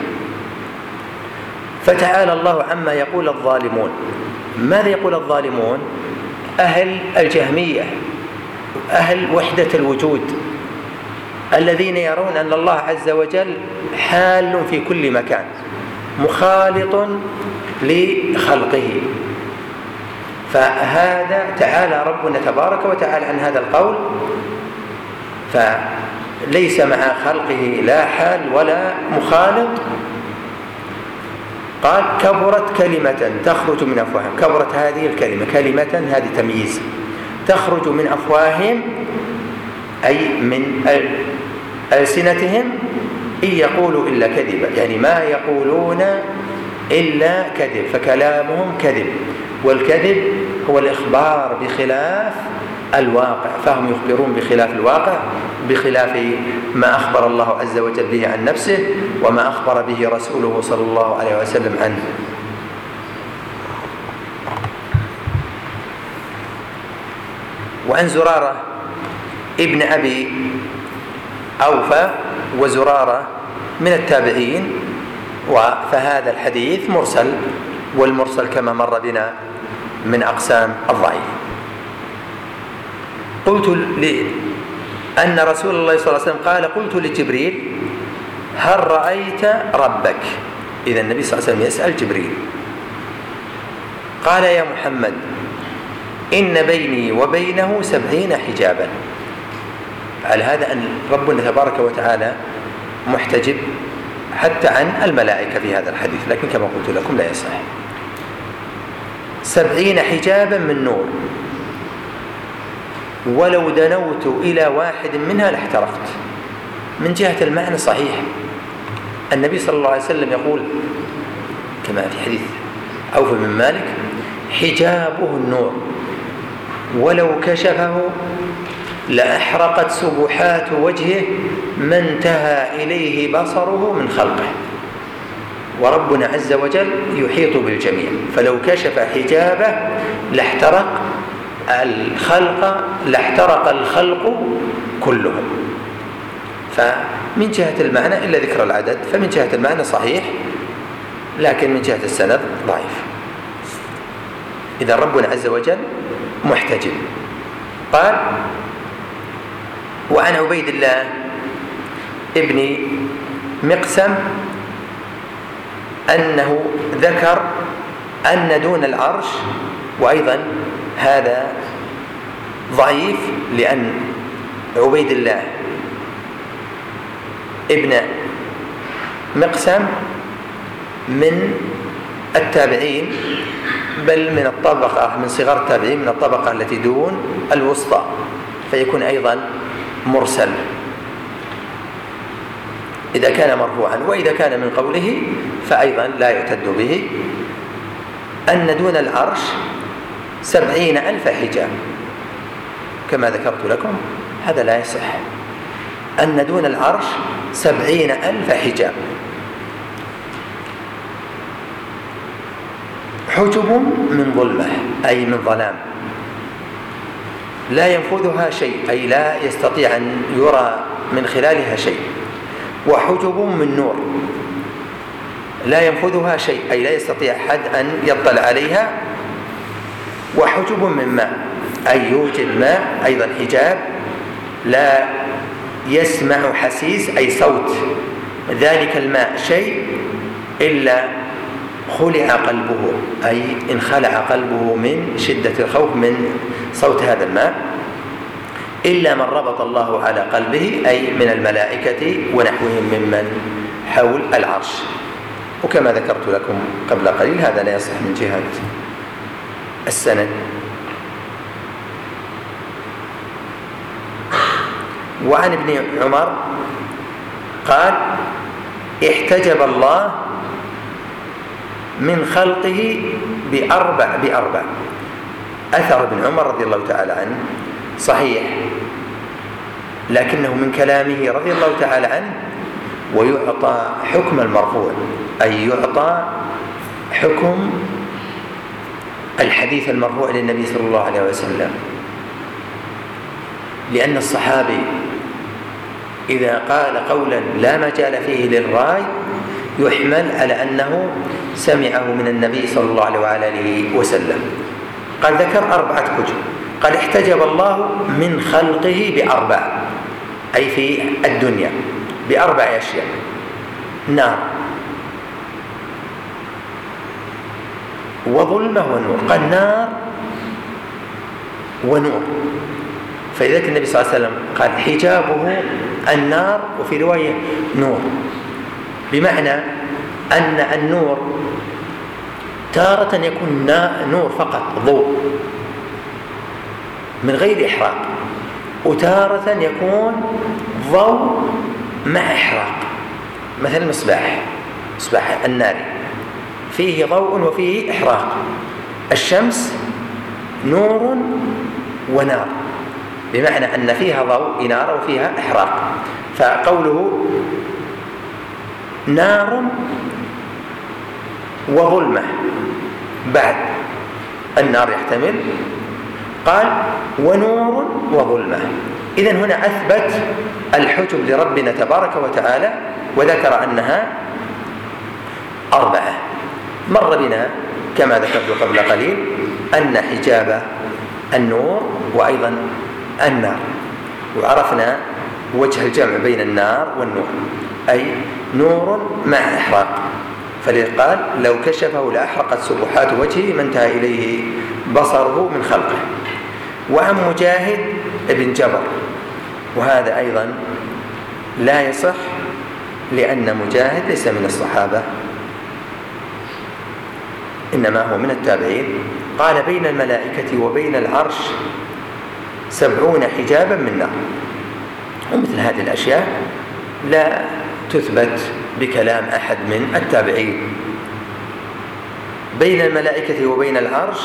فتعالى الله عما يقول الظالمون. ماذا يقول الظالمون؟ أهل الجهمية، أهل وحدة الوجود، الذين يرون أن الله عز وجل حال في كل مكان مخالط لخلقه. فهذا تعالى ربنا تبارك وتعالى عن هذا القول، فليس مع خلقه لا حال ولا مخالط. قال: كبرت كلمة تخرج من أفواههم. كبرت هذه الكلمة، كلمة هذه تمييز، تخرج من أفواههم أي من ألسنتهم، إن يقولوا إلا كذبا، يعني ما يقولون إلا كذب، فكلامهم كذب. والكذب هو الإخبار بخلاف الواقع، فهم يخبرون بخلاف الواقع، بخلاف ما أخبر الله عز وجل به عن نفسه وما أخبر به رسوله صلى الله عليه وسلم عنه. وعن زرارة ابن أبي أوفى وزرارة من التابعين، فهذا الحديث مرسل، والمرسل كما مر بنا من أقسام الضعيف. قلت لي أن رسول الله صلى الله عليه وسلم قال: قلت لجبريل: هل رأيت ربك؟ إذا النبي صلى الله عليه وسلم يسأل جبريل. قال: يا محمد، إن بيني وبينه سبعين حجابا. على هذا أن ربنا تبارك وتعالى محتجب حتى عن الملائكة في هذا الحديث، لكن كما قلت لكم لا يصح. سبعين حجابا من نور، ولو دنوت إلى واحد منها لاحترقت. من جهة المعنى صحيح. النبي صلى الله عليه وسلم يقول كما في حديث عوف بن مالك: حجابه النور، ولو كشفه لأحرقت سبحات وجهه ما انتهى إليه بصره من خلقه. وربنا عز وجل يحيط بالجميع، فلو كشف حجابه لاحترق الخلق لاحترق الخلق كلهم. فمن جهة المعنى إلا ذكر العدد، فمن جهة المعنى صحيح، لكن من جهة السند ضعيف. إذا ربنا عز وجل محتجب. قال: وعن عبيد الله ابن مقسم أنه ذكر أن دون العرش، وأيضا هذا ضعيف لأن عبيد الله ابن مقسم من التابعين، بل من الطبقة من صغار التابعين، من الطبقة التي دون الوسطى، فيكون أيضا مرسل إذا كان مرفوعا. وإذا كان من قوله فأيضا لا يعتد به. أن دون العرش سبعين ألف حجاب كما ذكرت لكم، هذا لا يصح. أن دون العرش سبعين ألف حجاب. حجب من ظلمة، أي من ظلام، لا ينفذها شيء، أي لا يستطيع أن يرى من خلالها شيء. وحجب من نور، لا ينفذها شيء، أي لا يستطيع أحد أن يطلع عليها. وحجب من ماء، أي يوجد ماء أيضا حجاب، لا يسمع حسيس أي صوت ذلك الماء شيء إلا خلع قلبه، أي انخلع قلبه من شدة الخوف من صوت هذا الماء، إلا من ربط الله على قلبه، أي من الملائكة ونحوهم ممن حول العرش. وكما ذكرت لكم قبل قليل هذا لا يصح من جهة السند. وعن ابن عمر قال: احتجب الله من خلقه بأربع بأربع. أثر ابن عمر رضي الله تعالى عنه صحيح، لكنه من كلامه رضي الله تعالى عنه، ويعطى حكم المرفوع، أي يعطى حكم الحديث المرفوع للنبي صلى الله عليه وسلم، لأن الصحابي إذا قال قولا لا مجال فيه للراي يحمل على أنه سمعه من النبي صلى الله عليه وآله وسلم. قال ذكر أربعة حجج، قال احتجب الله من خلقه بأربع، أي في الدنيا بأربع أشياء: نار وظلمة ونور. قال نار ونور، فإذا كان النبي صلى الله عليه وسلم قال حجابه النار، وفي رواية نور، بمعنى أن النور تارة يكون نور فقط ضوء من غير إحراق، وتارة يكون ضوء مع إحراق، مثل المصباح، مصباح الناري فيه ضوء وفيه إحراق. الشمس نور ونار، بمعنى أن فيها ضوء إنارة وفيها إحراق. فقوله نار وظلمة بعد النار يحتمل، قال ونور وظلمة. إذن هنا أثبت الحجب لربنا تبارك وتعالى وذكر أنها أربعة. مر بنا كما ذكرت قبل قليل أن حجاب النور وأيضا النار، وعرفنا وجه الجمع بين النار والنور، أي نور مع إحراق، فلقال لو كشفه لأحرقت سبحات وجهه ما انتهى إليه بصره من خلقه. وعن مجاهد ابن جبر، وهذا أيضا لا يصح لأن مجاهد ليس من الصحابة إنما هو من التابعين. قال بين الملائكة وبين العرش سبعون حجابا من نار. ومثل هذه الأشياء لا تثبت بكلام أحد من التابعين. بين الملائكة وبين العرش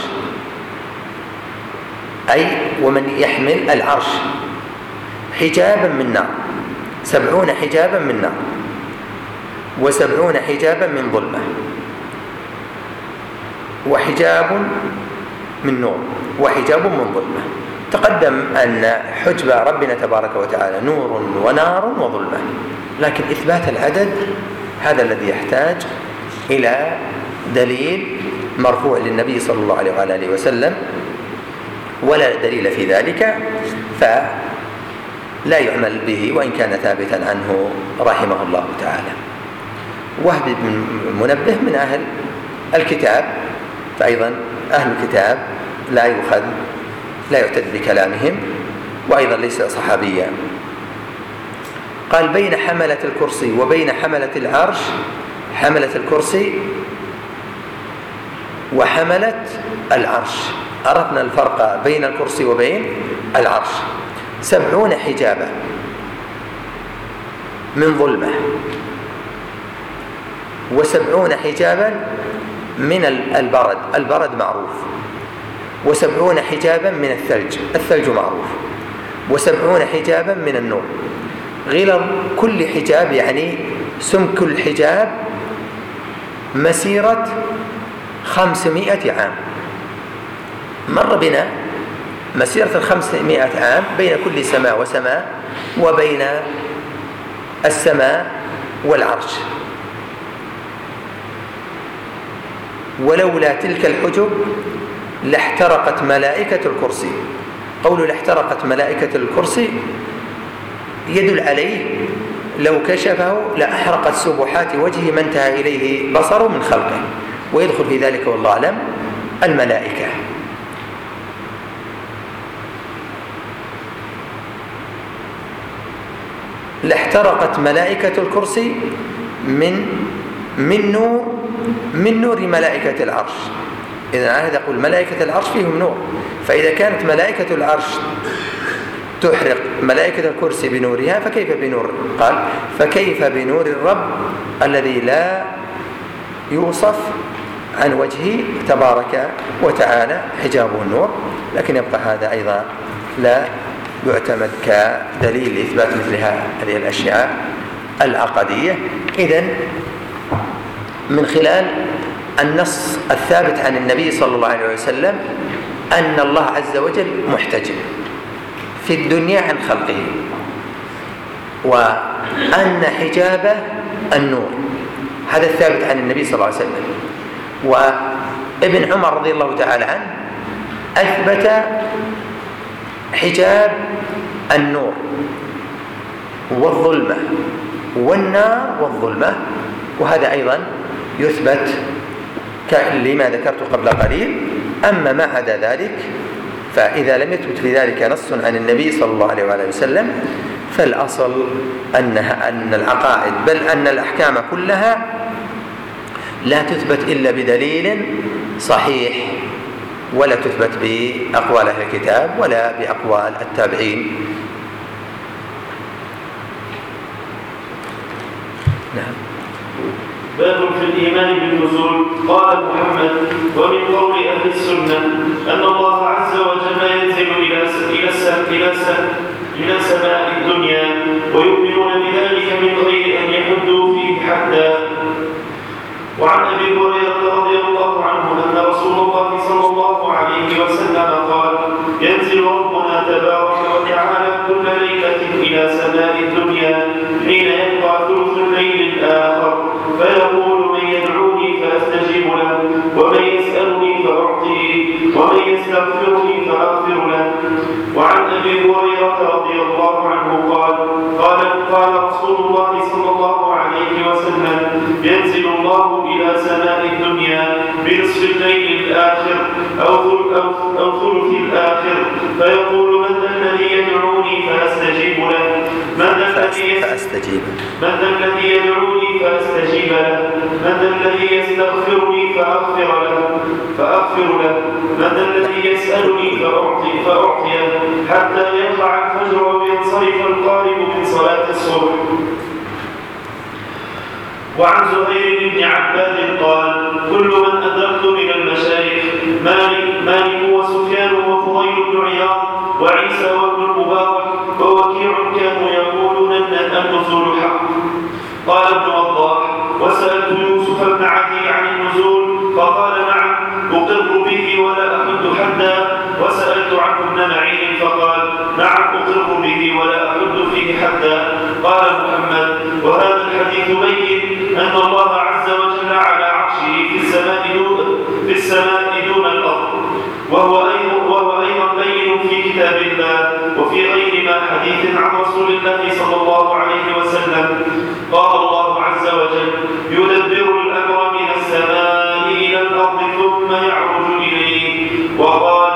أي ومن يحمل العرش حجابا من نار، سبعون حجابا من نار وسبعون حجابا من ظلمة وحجاب من نور وحجاب من ظلمة. تقدم أن حجب ربنا تبارك وتعالى نور ونار وظلمة، لكن إثبات العدد هذا الذي يحتاج إلى دليل مرفوع للنبي صلى الله عليه وآله وسلم، ولا دليل في ذلك فلا يعمل به وإن كان ثابتا عنه رحمه الله تعالى. وهب بن منبه من أهل الكتاب، فأيضا أهل الكتاب لا يؤخذ لا يعتد بكلامهم، وأيضا ليس صحابيا. قال بين حملة الكرسي وبين حملة العرش، حملة الكرسي وحملة العرش، عرفنا الفرق بين الكرسي وبين العرش. سبعون حجابا من ظلمة وسبعون حجابا من البرد، البرد معروف، وسبعون حجابا من الثلج، الثلج معروف، وسبعون حجابا من النور. غلظ كل حجاب يعني سمك الحجاب مسيرة خمسمائة عام. مر بنا مسيرة الخمسمائة عام بين كل سماء وسماء وبين السماء والعرش. ولولا تلك الحجب لاحترقت ملائكة الكرسي. قول لاحترقت ملائكة الكرسي يدل عليه لو كشفه لأحرقت سبحات وجهه ما انتهى إليه بصره من خلقه، ويدخل في ذلك والله أعلم الملائكة. لاحترقت ملائكة الكرسي من من نور من نور ملائكة العرش. إذا عهد يقول ملائكة العرش فيهم نور، فإذا كانت ملائكة العرش تحرق ملائكة الكرسي بنورها فكيف بنور؟ قال فكيف بنور الرب الذي لا يوصف عن وجهه تبارك وتعالى حجابه النور. لكن يبقى هذا أيضا لا يعتمد كدليل لإثبات مثل هذه الأشياء العقدية. إذن من خلال النص الثابت عن النبي صلى الله عليه وسلم أن الله عز وجل محتجب في الدنيا عن خلقه، وأن حجابه النور، هذا الثابت عن النبي صلى الله عليه وسلم. وابن عمر رضي الله تعالى عنه أثبت حجاب النور والظلمة والنار والظلمة، وهذا أيضا يثبت لما ذكرت قبل قليل. أما ما عدا ذلك فإذا لم يثبت في ذلك نص عن النبي صلى الله عليه وآله وسلم فالأصل أنها أن العقائد بل أن الأحكام كلها لا تثبت إلا بدليل صحيح، ولا تثبت بأقوال أهل الكتاب ولا بأقوال التابعين. نعم. باب في الإيمان بالنزول. قال محمد: ومن قول أهل السنة أن الله عز وجل ينزل إلى إلى إلى سماء الدنيا، ويؤمنون بذلك من غير أن يحدوا فيه حدا. وعن أبي هريرة رضي الله عنه أن رسول الله صلى الله عليه وسلم قال: ينزل ربنا تبارك وتعالى كل ليلة إلى سماء الدنيا حين يبقى ثلث الليل الآخر، فيقول: من يدعوني فأستجيب له، ومن يسألني فأعطيه، ومن يستغفرني فأغفر له. وعن أبي هريرة رضي الله عنه قال: قال قال رسول الله صلى الله عليه وسلم: ينزل الله إلى سماء الدنيا بنصف الليل الآخر أو أو ثلث الآخر، فيقول: من ذا الذي يدعوني فأستجيب له، من ذا الذي فأستجيب من ذا الذي يدعوني فأستجيب له، من ذا الذي يستغفرني فأغفر له فأغفر له، من ذا الذي يسألني فأعطي فأعطيه، حتى يطلع الفجر وينصرف القارب من صلاة الصبح. وعن زهير بن عباد قال: كل من أدركت من المشايخ مالك, مالك وسفيان وفضيل بن عياض وعيسى وابن المبارك ووكيع كانوا يقولون أن النزول حق. قال ابن وضاح: وسألت يوسف بن عدي عن النزول فقال: نعم أقر به ولا أحد حدا. وسألت عنه ابن معين فقال: نعم أقر به ولا أحد فيه حدا. قال محمد: وهذا الحديث بين أن الله عز وجل على عرشه في السماء دون, في السماء دون الأرض، وهو أيضا, وهو أيضا بين في كتاب الله وفي غير ما حديث عن رسول الله صلى الله عليه وسلم. قال الله عز وجل: يدبر الأمر من السماء إلى الأرض ثم يعرج إليه. وقال: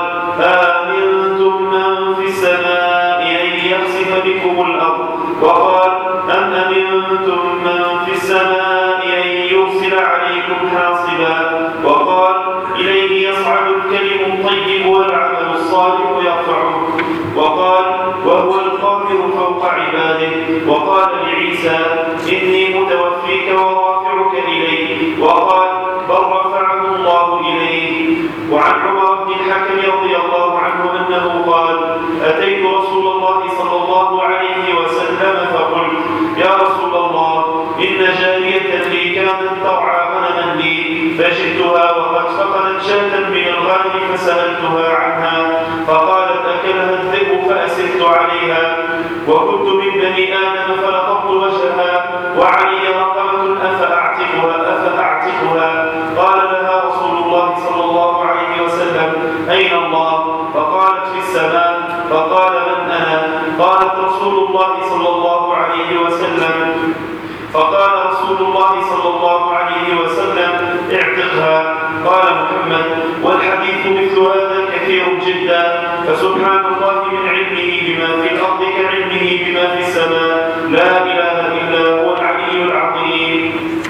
آمنتم من في السماء أن يخسف بكم الأرض. وقال: أم أمنتم من في السماء أن يرسل عليكم حاصبا. وقال: إليه يصعد الكلم الطيب والعمل الصالح يرفعه. وقال: وهو القاهر فوق عباده. وقال لعيسى: إني متوفيك ورافعك إليه. وقال: بل رفعه الله إليه. وعن عمر بن الحكم رضي الله عنه أنه قال: أتيت رسول الله صلى الله عليه وسلم فقلت: يا رسول الله، إن جارية لي كانت ترعى غنما لي، فجئتها وقد فقدت شاة من الغنم فسألتها عنها، فقالت: أكلها الذئب فأسرت عليها، وكنت من بني آدم فلطمت وجهها، وعلي رقبة أفأعتقها أفأعتقها. قال لها رسول الله صلى الله عليه وسلم: أين الله؟ فقالت: في السماء. فقال: من أنا؟ قالت: رسول الله صلى الله عليه وسلم. فقال رسول الله صلى الله عليه وسلم: اعتقها. قال محمد: والحديث مثل هذا كثير جدا، فسبحان الله من علمه بما في الأرض كعلمه بما في السماء، لا إله إلا هو العلي العظيم.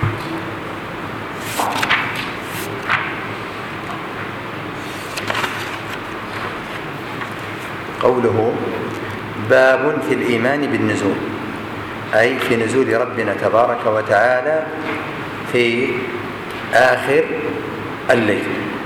قوله: باب في الإيمان بالنزول، أي في نزول ربنا تبارك وتعالى في آخر الليل،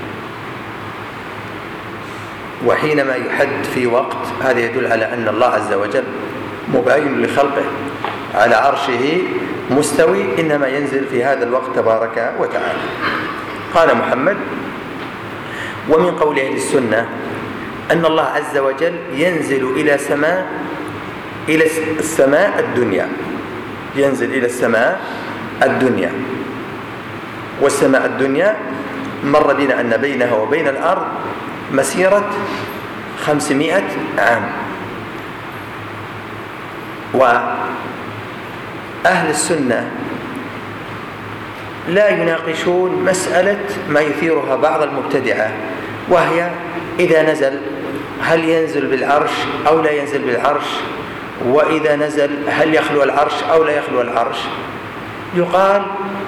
وحينما يحد في وقت هذا يدل على أن الله عز وجل مباين لخلقه على عرشه مستوي، إنما ينزل في هذا الوقت تبارك وتعالى. قال محمد: ومن قول أهل السنة أن الله عز وجل ينزل إلى سماء إلى السماء الدنيا، ينزل إلى السماء الدنيا، والسماء الدنيا مر بنا أن بينها وبين الأرض مسيرة خمسمائة عام. وأهل السنة لا يناقشون مسألة ما يثيرها بعض المبتدعة، وهي إذا نزل هل ينزل بالعرش أو لا ينزل بالعرش، وإذا نزل هل يخلو العرش أو لا يخلو العرش. يقال: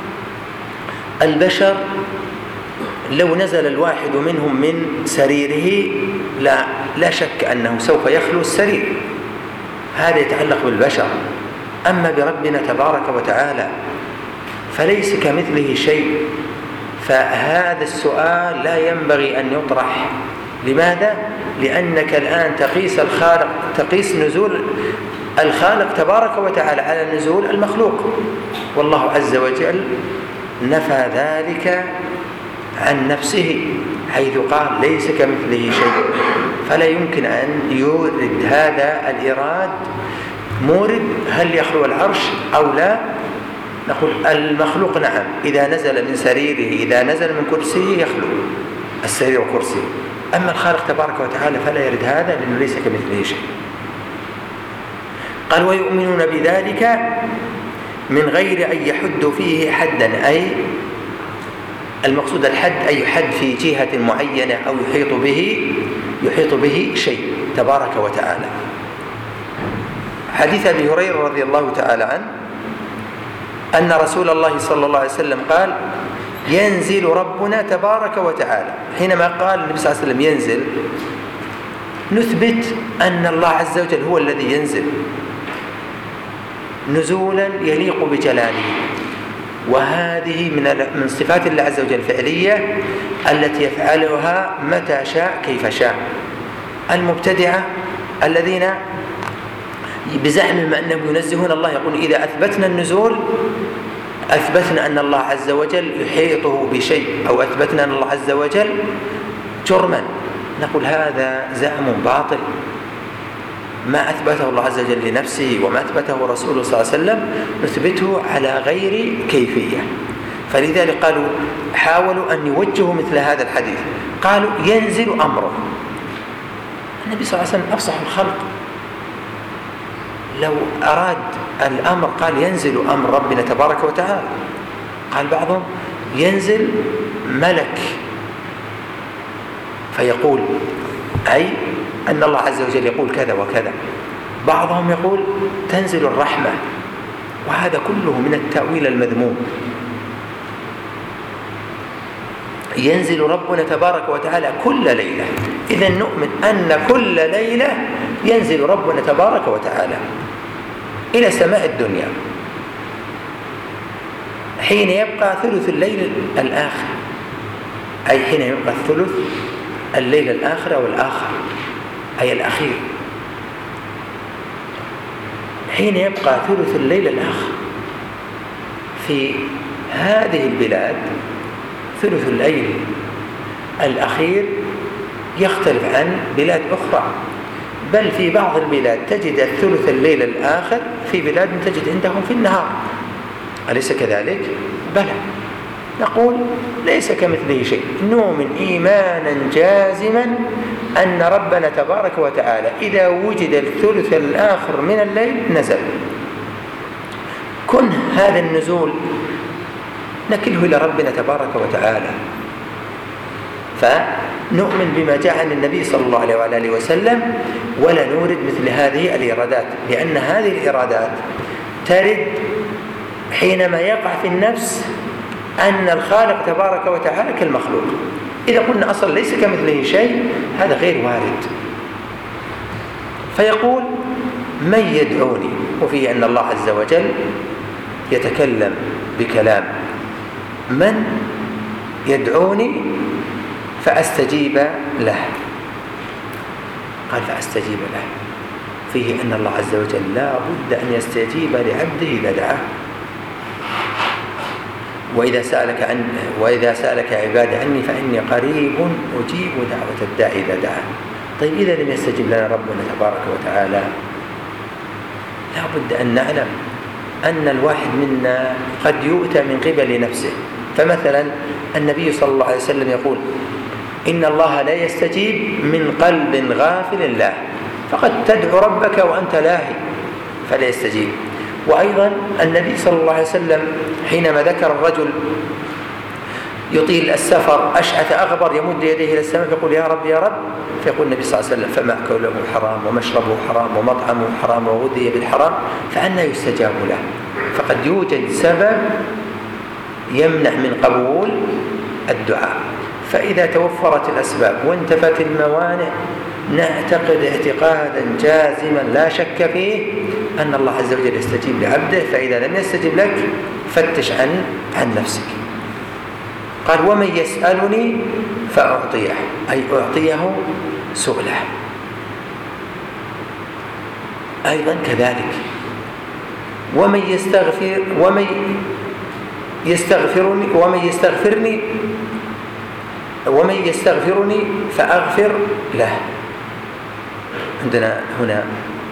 البشر لو نزل الواحد منهم من سريره لا, لا شك أنه سوف يخلو السرير، هذا يتعلق بالبشر. أما بربنا تبارك وتعالى فليس كمثله شيء. فهذا السؤال لا ينبغي أن يطرح. لماذا؟ لأنك الآن تقيس الخالق، تقيس نزول الخالق تبارك وتعالى على نزول المخلوق، والله عز وجل نفى ذلك عن نفسه حيث قال ليس كمثله شيء. فلا يمكن أن يورد هذا الإيراد مورد هل يخلو العرش أو لا. نقول المخلوق نعم، إذا نزل من سريره، إذا نزل من كرسيه يخلو السرير وكرسيه. أما الخالق تبارك وتعالى فلا يرد هذا لأنه ليس كمثله شيء. قال ويؤمنون بذلك من غير أن يحدوا فيه حدا، أي المقصود الحد أي حد في جهة معينة أو يحيط به يحيط به شيء تبارك وتعالى. حديث أبي هريرة رضي الله تعالى عنه أن رسول الله صلى الله عليه وسلم قال ينزل ربنا تبارك وتعالى. حينما قال النبي صلى الله عليه وسلم ينزل، نثبت أن الله عز وجل هو الذي ينزل نزولا يليق بجلاله، وهذه من من صفات الله عز وجل الفعلية التي يفعلها متى شاء كيف شاء. المبتدعة الذين بزعمهم أنهم ينزهون الله يقول إذا أثبتنا النزول أثبتنا أن الله عز وجل يحيطه بشيء، أو أثبتنا أن الله عز وجل جرما. نقول هذا زعم باطل، ما أثبته الله عز وجل لنفسه وما أثبته رسوله صلى الله عليه وسلم نثبته على غير كيفية. فلذلك قالوا حاولوا أن يوجهوا مثل هذا الحديث، قالوا ينزل أمره. النبي صلى الله عليه وسلم أفصح الخلق، لو أراد الأمر قال ينزل أمر ربنا تبارك وتعالى. قال بعضهم ينزل ملك فيقول، أي أن الله عز وجل يقول كذا وكذا. بعضهم يقول تنزل الرحمة، وهذا كله من التأويل المذموم. ينزل ربنا تبارك وتعالى كل ليلة، إذن نؤمن أن كل ليلة ينزل ربنا تبارك وتعالى إلى سماء الدنيا حين يبقى ثلث الليل الآخر، أي حين يبقى الثلث الليل الآخر والآخر أي الأخير، حين يبقى ثلث الليل الآخر في هذه البلاد. ثلث الليل الأخير يختلف عن بلاد أخرى، بل في بعض البلاد تجد الثلث الليل الآخر في بلاد تجد عندهم في النهار، أليس كذلك؟ بلى. نقول ليس كمثله شيء، نؤمن إيمانا جازما أن ربنا تبارك وتعالى إذا وجد الثلث الآخر من الليل نزل. كن هذا النزول نكله إلى ربنا تبارك وتعالى، فنؤمن بما جاء عن النبي صلى الله عليه وآله وسلم، ولا نورد مثل هذه الإرادات، لأن هذه الإرادات ترد حينما يقع في النفس أن الخالق تبارك وتعالى كالمخلوق. إذا قلنا أصلا ليس كمثله شيء هذا غير وارد. فيقول من يدعوني، وفيه أن الله عز وجل يتكلم بكلام، من يدعوني فأستجيب له. قال فأستجيب له، فيه أن الله عز وجل لا بد أن يستجيب لعبده إذا دعاه. وإذا سألك عن وإذا سألك عبادي عني فإني قريب أجيب دعوة الداعي إذا دعاه. طيب إذا لم يستجيب لنا ربنا تبارك وتعالى لا بد أن نعلم أن الواحد منا قد يؤتى من قبل نفسه. فمثلا النبي صلى الله عليه وسلم يقول إن الله لا يستجيب من قلب غافل له، فقد تدعو ربك وأنت لاهي فلا يستجيب. وأيضا النبي صلى الله عليه وسلم حينما ذكر الرجل يطيل السفر أشعث أغبر يمد يديه إلى السماء فيقول يا رب يا رب، فيقول النبي صلى الله عليه وسلم فمأكله حرام ومشربه حرام ومطعمه حرام وغذي بالحرام فأنى يستجاب له. فقد يوجد سبب يمنع من قبول الدعاء. فإذا توفرت الأسباب وانتفت الموانع نعتقد اعتقادا جازما لا شك فيه أن الله عز وجل يستجيب لعبده، فإذا لم يستجب لك فتش عن عن نفسك. قال ومن يسألني فأعطيه، أي أعطيه سؤله. أيضا كذلك ومن يستغفر ومن يستغفرني ومن يستغفرني ومن يستغفرني فأغفر له. عندنا هنا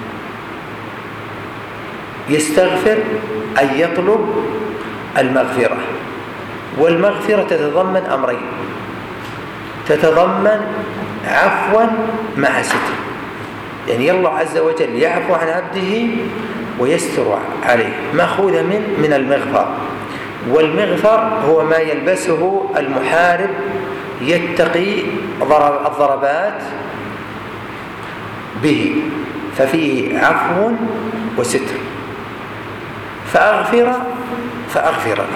يستغفر أي يطلب المغفرة، والمغفرة تتضمن أمرين: تتضمن عفوا مع ستر، يعني الله عز وجل يعفو عن عبده ويستر عليه، مأخوذة من من المغفر. والمغفر هو ما يلبسه المحارب يتقي الضربات به، ففيه عفو وستر. فأغفر فأغفر له.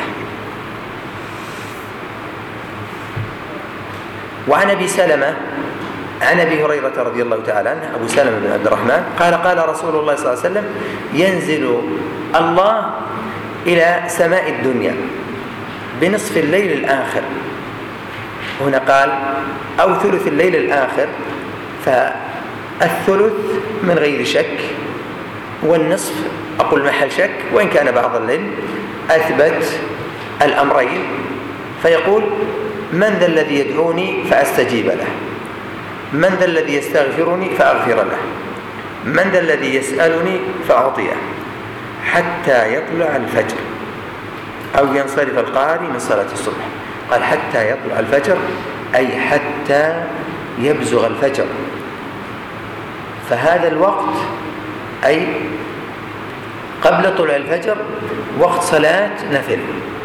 وعن أبي سلمة عن أبي هريرة رضي الله تعالى عنه، أبو سلمة بن عبد الرحمن قال قال رسول الله صلى الله عليه وسلم: ينزل الله إلى سماء الدنيا بنصف الليل الآخر. هنا قال أو ثلث الليل الآخر، فالثلث من غير شك، والنصف أقول محل شك، وإن كان بعض الليل أثبت الأمرين. فيقول: من ذا الذي يدعوني فأستجيب له، من ذا الذي يستغفرني فأغفر له، من ذا الذي يسألني فأعطيه، حتى يطلع الفجر أو ينصرف القارئ من صلاة الصبح. قال حتى يطلع الفجر أي حتى يبزغ الفجر، فهذا الوقت أي قبل طلوع الفجر وقت صلاة نفل،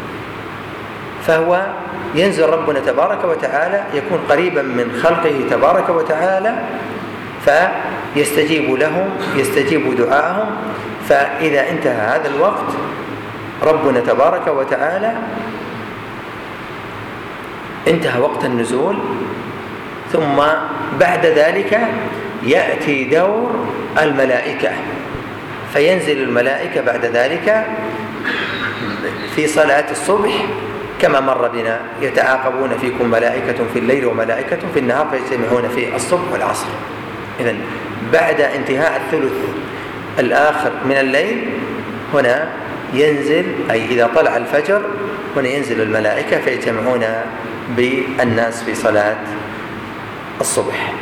فهو ينزل ربنا تبارك وتعالى، يكون قريبا من خلقه تبارك وتعالى، فيستجيب لهم يستجيب دعاءهم. فإذا انتهى هذا الوقت ربنا تبارك وتعالى انتهى وقت النزول، ثم بعد ذلك يأتي دور الملائكة، فينزل الملائكة بعد ذلك في صلاة الصبح كما مر بنا: يتعاقبون فيكم ملائكة في الليل وملائكة في النهار فيجتمعون في الصبح والعصر. إذن بعد انتهاء الثلث الآخر من الليل هنا ينزل، أي إذا طلع الفجر هنا ينزل الملائكة فيجتمعون بالناس في صلاة الصبح.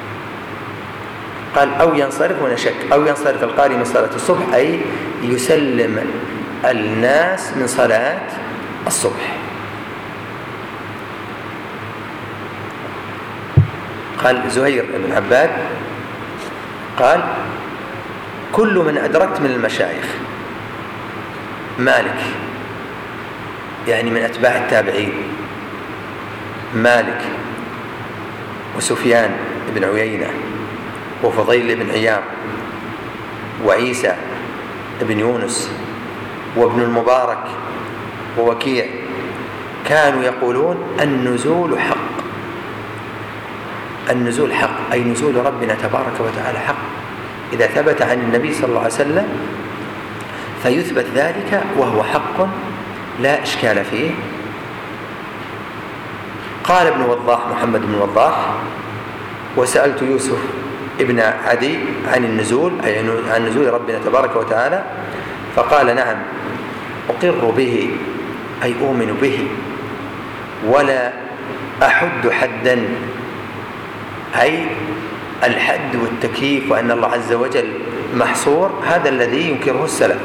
قال أو ينصرف، هنا شك، أو ينصرف القارئ من صلاة الصبح أي يسلم الناس من صلاة الصبح. قال زهير بن عباد قال: كل من أدركت من المشايخ، مالك يعني من أتباع التابعين، مالك وسفيان بن عيينة وفضيل بن عياض وعيسى بن يونس وابن المبارك ووكيع، كانوا يقولون النزول حق. النزول حق أي نزول ربنا تبارك وتعالى حق، إذا ثبت عن النبي صلى الله عليه وسلم فيثبت ذلك وهو حق لا إشكال فيه. قال ابن وضاح محمد بن وضاح: وسألت يوسف ابن عدي عن النزول، أي عن نزول ربنا تبارك وتعالى، فقال: نعم أقر به أي أؤمن به، ولا أحد حدا، أي الحد والتكييف وأن الله عز وجل محصور، هذا الذي ينكره السلف،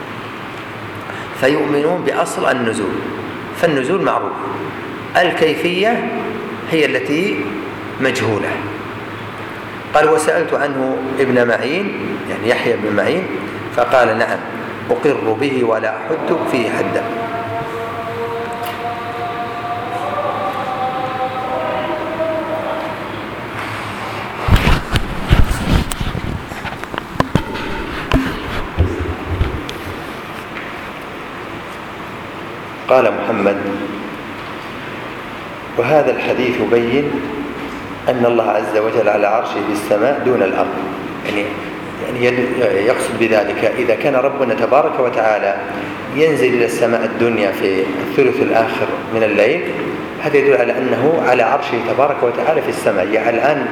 فيؤمنون بأصل النزول. فالنزول معروف، الكيفية هي التي مجهولة. قال: وسألت عنه ابن معين يعني يحيى بن معين، فقال: نعم أقر به ولا أحد فيه حدا. قال محمد: وهذا الحديث يبين أن الله عز وجل على عرشه في السماء دون الأرض، يعني يعني يقصد بذلك إذا كان ربنا تبارك وتعالى ينزل إلى السماء الدنيا في الثلث الآخر من الليل، هذا يدل على أنه على عرشه تبارك وتعالى في السماء. يعني الآن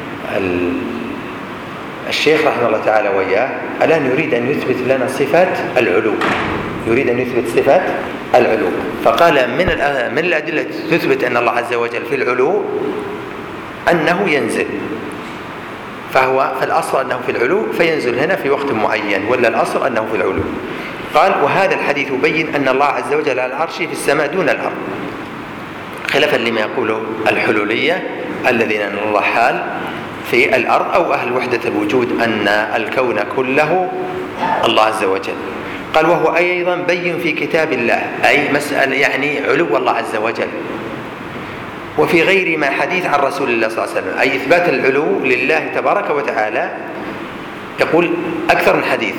الشيخ رحمه الله تعالى وإياه الآن يريد أن يثبت لنا صفة العلو، يريد أن يثبت صفة العلو، فقال من من الأدلة تثبت أن الله عز وجل في العلو أنه ينزل، فهو فالأصل أنه في العلو فينزل هنا في وقت معين، ولا الأصل أنه في العلو. قال وهذا الحديث يبين أن الله عز وجل على عرشه في السماء دون الأرض، خلافا لما يقوله الحلولية الذين أن الله حال في الأرض، أو أهل وحدة الوجود أن الكون كله الله عز وجل. قال وهو أيضا بين في كتاب الله، أي مسألة يعني علو الله عز وجل، وفي غير ما حديث عن رسول الله صلى الله عليه وسلم، أي إثبات العلو لله تبارك وتعالى يقول أكثر من حديث.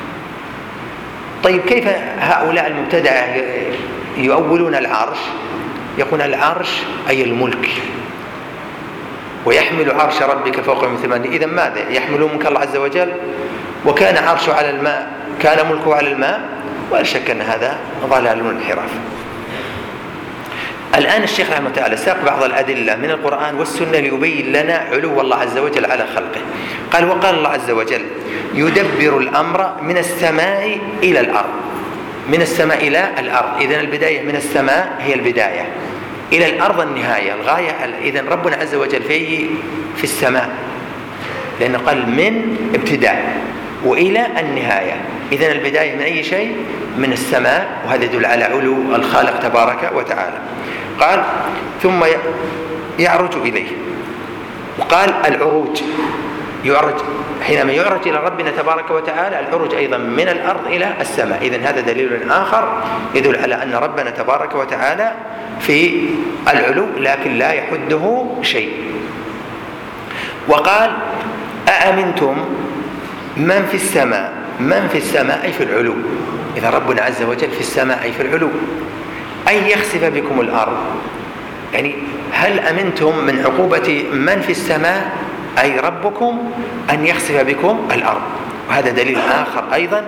طيب كيف هؤلاء المبتدعة يؤولون العرش؟ يقول العرش أي الملك، ويحمل عرش ربك فوقهم ثمانية. إذا ماذا يحمل ملك الله عز وجل؟ وكان عرشه على الماء، كان ملكه على الماء، ولا شك أن هذا ضلال وانحراف. الآن الشيخ رحمه الله تعالى ساق بعض الأدلة من القرآن والسنة ليبين لنا علو الله عز وجل على خلقه. قال وقال الله عز وجل يدبر الأمر من السماء إلى الأرض، من السماء إلى الأرض، إذن البداية من السماء هي البداية، إلى الأرض النهاية الغاية. إذن ربنا عز وجل في في السماء، لأنه قال من ابتداء وإلى النهاية، إذن البداية من أي شيء؟ من السماء، وهذا يدل على علو الخالق تبارك وتعالى. قال ثم يعرج إليه، وقال العروج يعرج، حينما يعرج إلى ربنا تبارك وتعالى العروج أيضا من الأرض إلى السماء. إذن هذا دليل آخر يدل على أن ربنا تبارك وتعالى في العلو لكن لا يحده شيء. وقال أأمنتم من في السماء، من في السماء أي في العلو، إذا ربنا عز وجل في السماء أي في العلو، أي يخسف بكم الأرض، يعني هل أمنتم من عقوبة من في السماء أي ربكم أن يخسف بكم الأرض. وهذا دليل آخر أيضا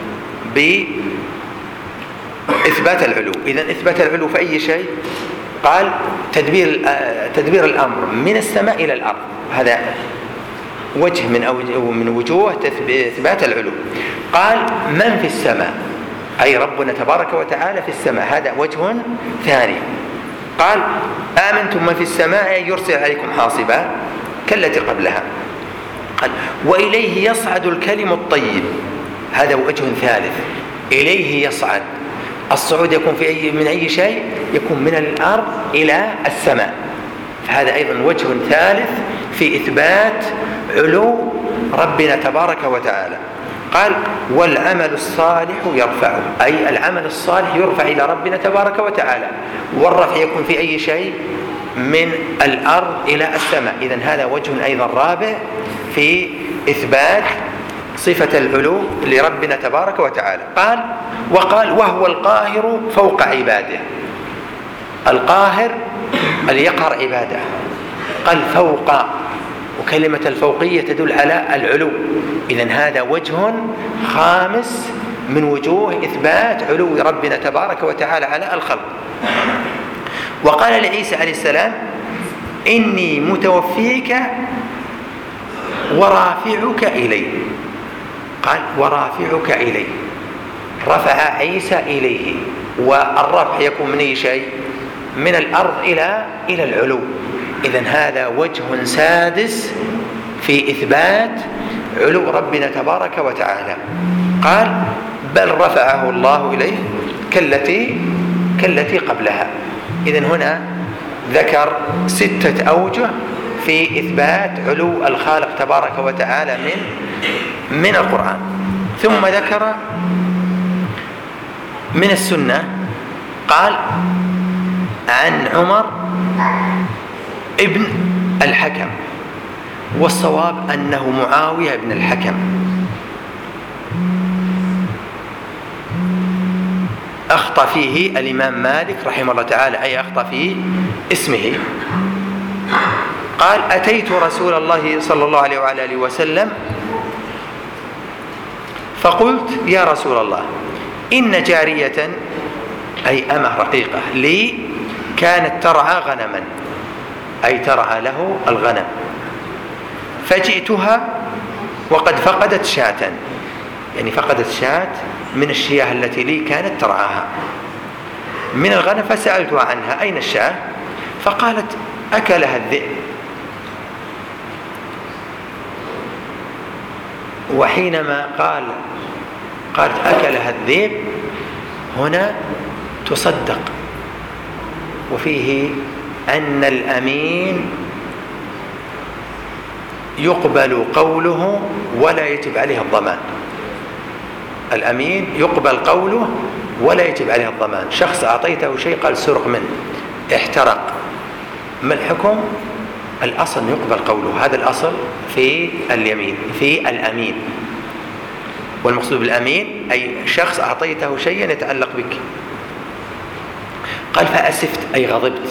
بإثبات العلو. إذن إثبات العلو في أي شيء؟ قال تدبير تدبير الأمر من السماء إلى الأرض، هذا وجه من من وجوه إثبات العلو. قال من في السماء أي ربنا تبارك وتعالى في السماء، هذا وجه ثاني. قال آمنتم من في السماء يرسل عليكم حاصبا كالتي قبلها. قال وإليه يصعد الكلم الطيب، هذا وجه ثالث، إليه يصعد. الصعود يكون في أي من أي شيء؟ يكون من الأرض إلى السماء، فهذا أيضا وجه ثالث في إثبات علو ربنا تبارك وتعالى. قال والعمل الصالح يرفعه، أي العمل الصالح يرفع إلى ربنا تبارك وتعالى، والرفع يكون في أي شيء؟ من الأرض إلى السماء. إذن هذا وجه أيضا رابع في إثبات صفة العلو لربنا تبارك وتعالى. قال وقال وهو القاهر فوق عباده، القاهر اللي يقهر عباده، قال فوق، وكلمة الفوقية تدل على العلو. إذن هذا وجه خامس من وجوه إثبات علو ربنا تبارك وتعالى على الخلق. وقال لعيسى عليه السلام إني متوفيك ورافعك إلي، قال ورافعك إلي، رفع عيسى إليه، والرفع يكون من أي شيء؟ من الأرض إلى إلى العلو. إذن هذا وجه سادس في إثبات علو ربنا تبارك وتعالى. قال بل رفعه الله إليه كالتي كالتي قبلها. إذن هنا ذكر ستة أوجه في إثبات علو الخالق تبارك وتعالى من من القرآن. ثم ذكر من السنة، قال عن عمر ابن الحكم، والصواب أنه معاوية بن الحكم، أخطأ فيه الإمام مالك رحمه الله تعالى، أي أخطأ في اسمه. قال أتيت رسول الله صلى الله عليه وعلى آله وسلم فقلت يا رسول الله إن جارية أي أمة رقيقة لي كانت ترعى غنما، أي ترعى له الغنم، فجئتها وقد فقدت شاة، يعني فقدت شاة من الشياه التي لي كانت ترعاها من الغنم، فسألتها عنها أين الشاة؟ فقالت أكلها الذئب. وحينما قال قالت أكلها الذئب هنا تصدق، وفيه أن الأمين يقبل قوله ولا يجب عليه الضمان. الأمين يقبل قوله ولا يجب عليه الضمان. شخص أعطيته شيء قال سرق منه، احترق، ما الحكم؟ الأصل يقبل قوله، هذا الأصل في اليمين في الأمين. والمقصود بالأمين أي شخص أعطيته شيئا يتعلق بك. قال فأسفت أي غضبت،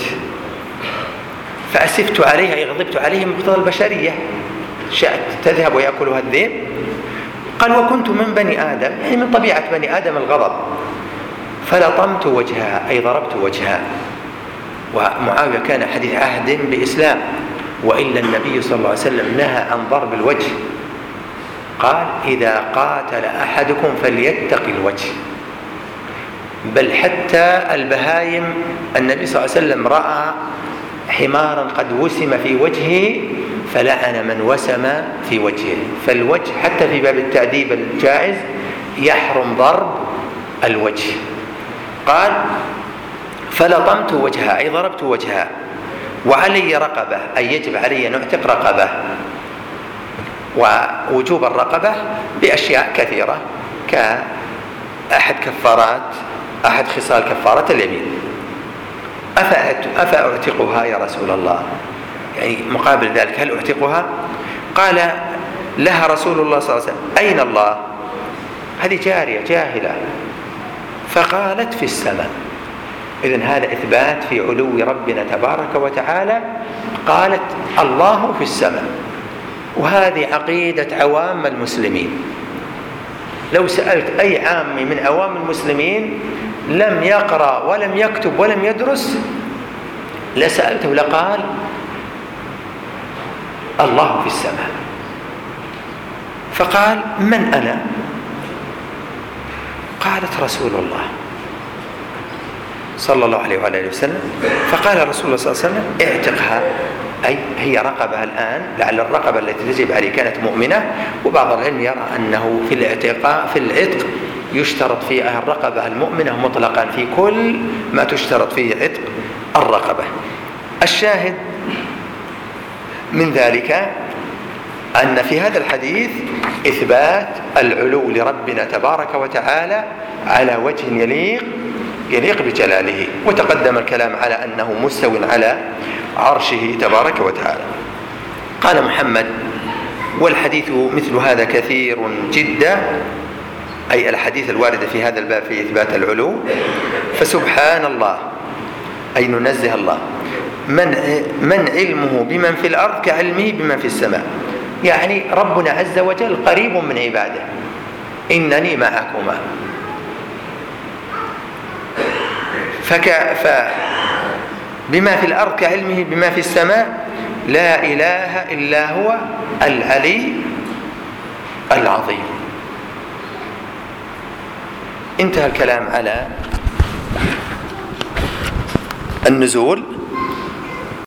فأسفت عليه أي غضبت عليه مقتضى البشرية، شاءت تذهب ويأكلها الذئب. قال وكنت من بني آدم، يعني من طبيعة بني آدم الغضب، فلطمت وجهها أي ضربت وجهها. ومعاوية كان حديث عهد بإسلام، وإلا النبي صلى الله عليه وسلم نهى عن ضرب الوجه، قال إذا قاتل أحدكم فليتق الوجه. بل حتى البهايم النبي صلى الله عليه وسلم رأى حمارا قد وسم في وجهه فلعن من وسم في وجهه. فالوجه حتى في باب التأديب الجائز يحرم ضرب الوجه. قال فلطمت وجهها أي ضربت وجهها، وعلي رقبة أي يجب علي أن أعتق رقبة. ووجوب الرقبة بأشياء كثيرة كأحد كفارات أحد خصال كفارة اليمين. أفأعتقها يا رسول الله؟ يعني مقابل ذلك هل أعتقها؟ قال لها رسول الله صلى الله عليه وسلم أين الله؟ هذه جارية جاهلة، فقالت في السماء. إذن هذا إثبات في علو ربنا تبارك وتعالى. قالت الله في السماء، وهذه عقيدة عوام المسلمين. لو سألت أي عام من عوام المسلمين لم يقرأ ولم يكتب ولم يدرس لسألته لقال الله في السماء. فقال من أنا؟ قالت رسول الله صلى الله عليه وآله وسلم. فقال رسول الله صلى الله عليه وسلم اعتقها، أي هي رقبة الآن، لعل الرقبة التي تجب عليه كانت مؤمنة. وبعض العلم يرى أنه في الاعتقاء في العتق يشترط فيه الرقبة المؤمنة مطلقا في كل ما تشترط فيه عتق الرقبة. الشاهد من ذلك أن في هذا الحديث إثبات العلو لربنا تبارك وتعالى على وجه يليق يليق بجلاله. وتقدم الكلام على أنه مستو على عرشه تبارك وتعالى. قال محمد والحديث مثل هذا كثير جدا، أي الحديث الواردة في هذا الباب في إثبات العلو. فسبحان الله أي ننزه الله من, من علمه بمن في الأرض كعلمه بمن في السماء. يعني ربنا عز وجل قريب من عباده، إنني معكما. فبما في الأرض كعلمه بما في السماء، لا إله إلا هو العلي العظيم. انتهى الكلام على النزول.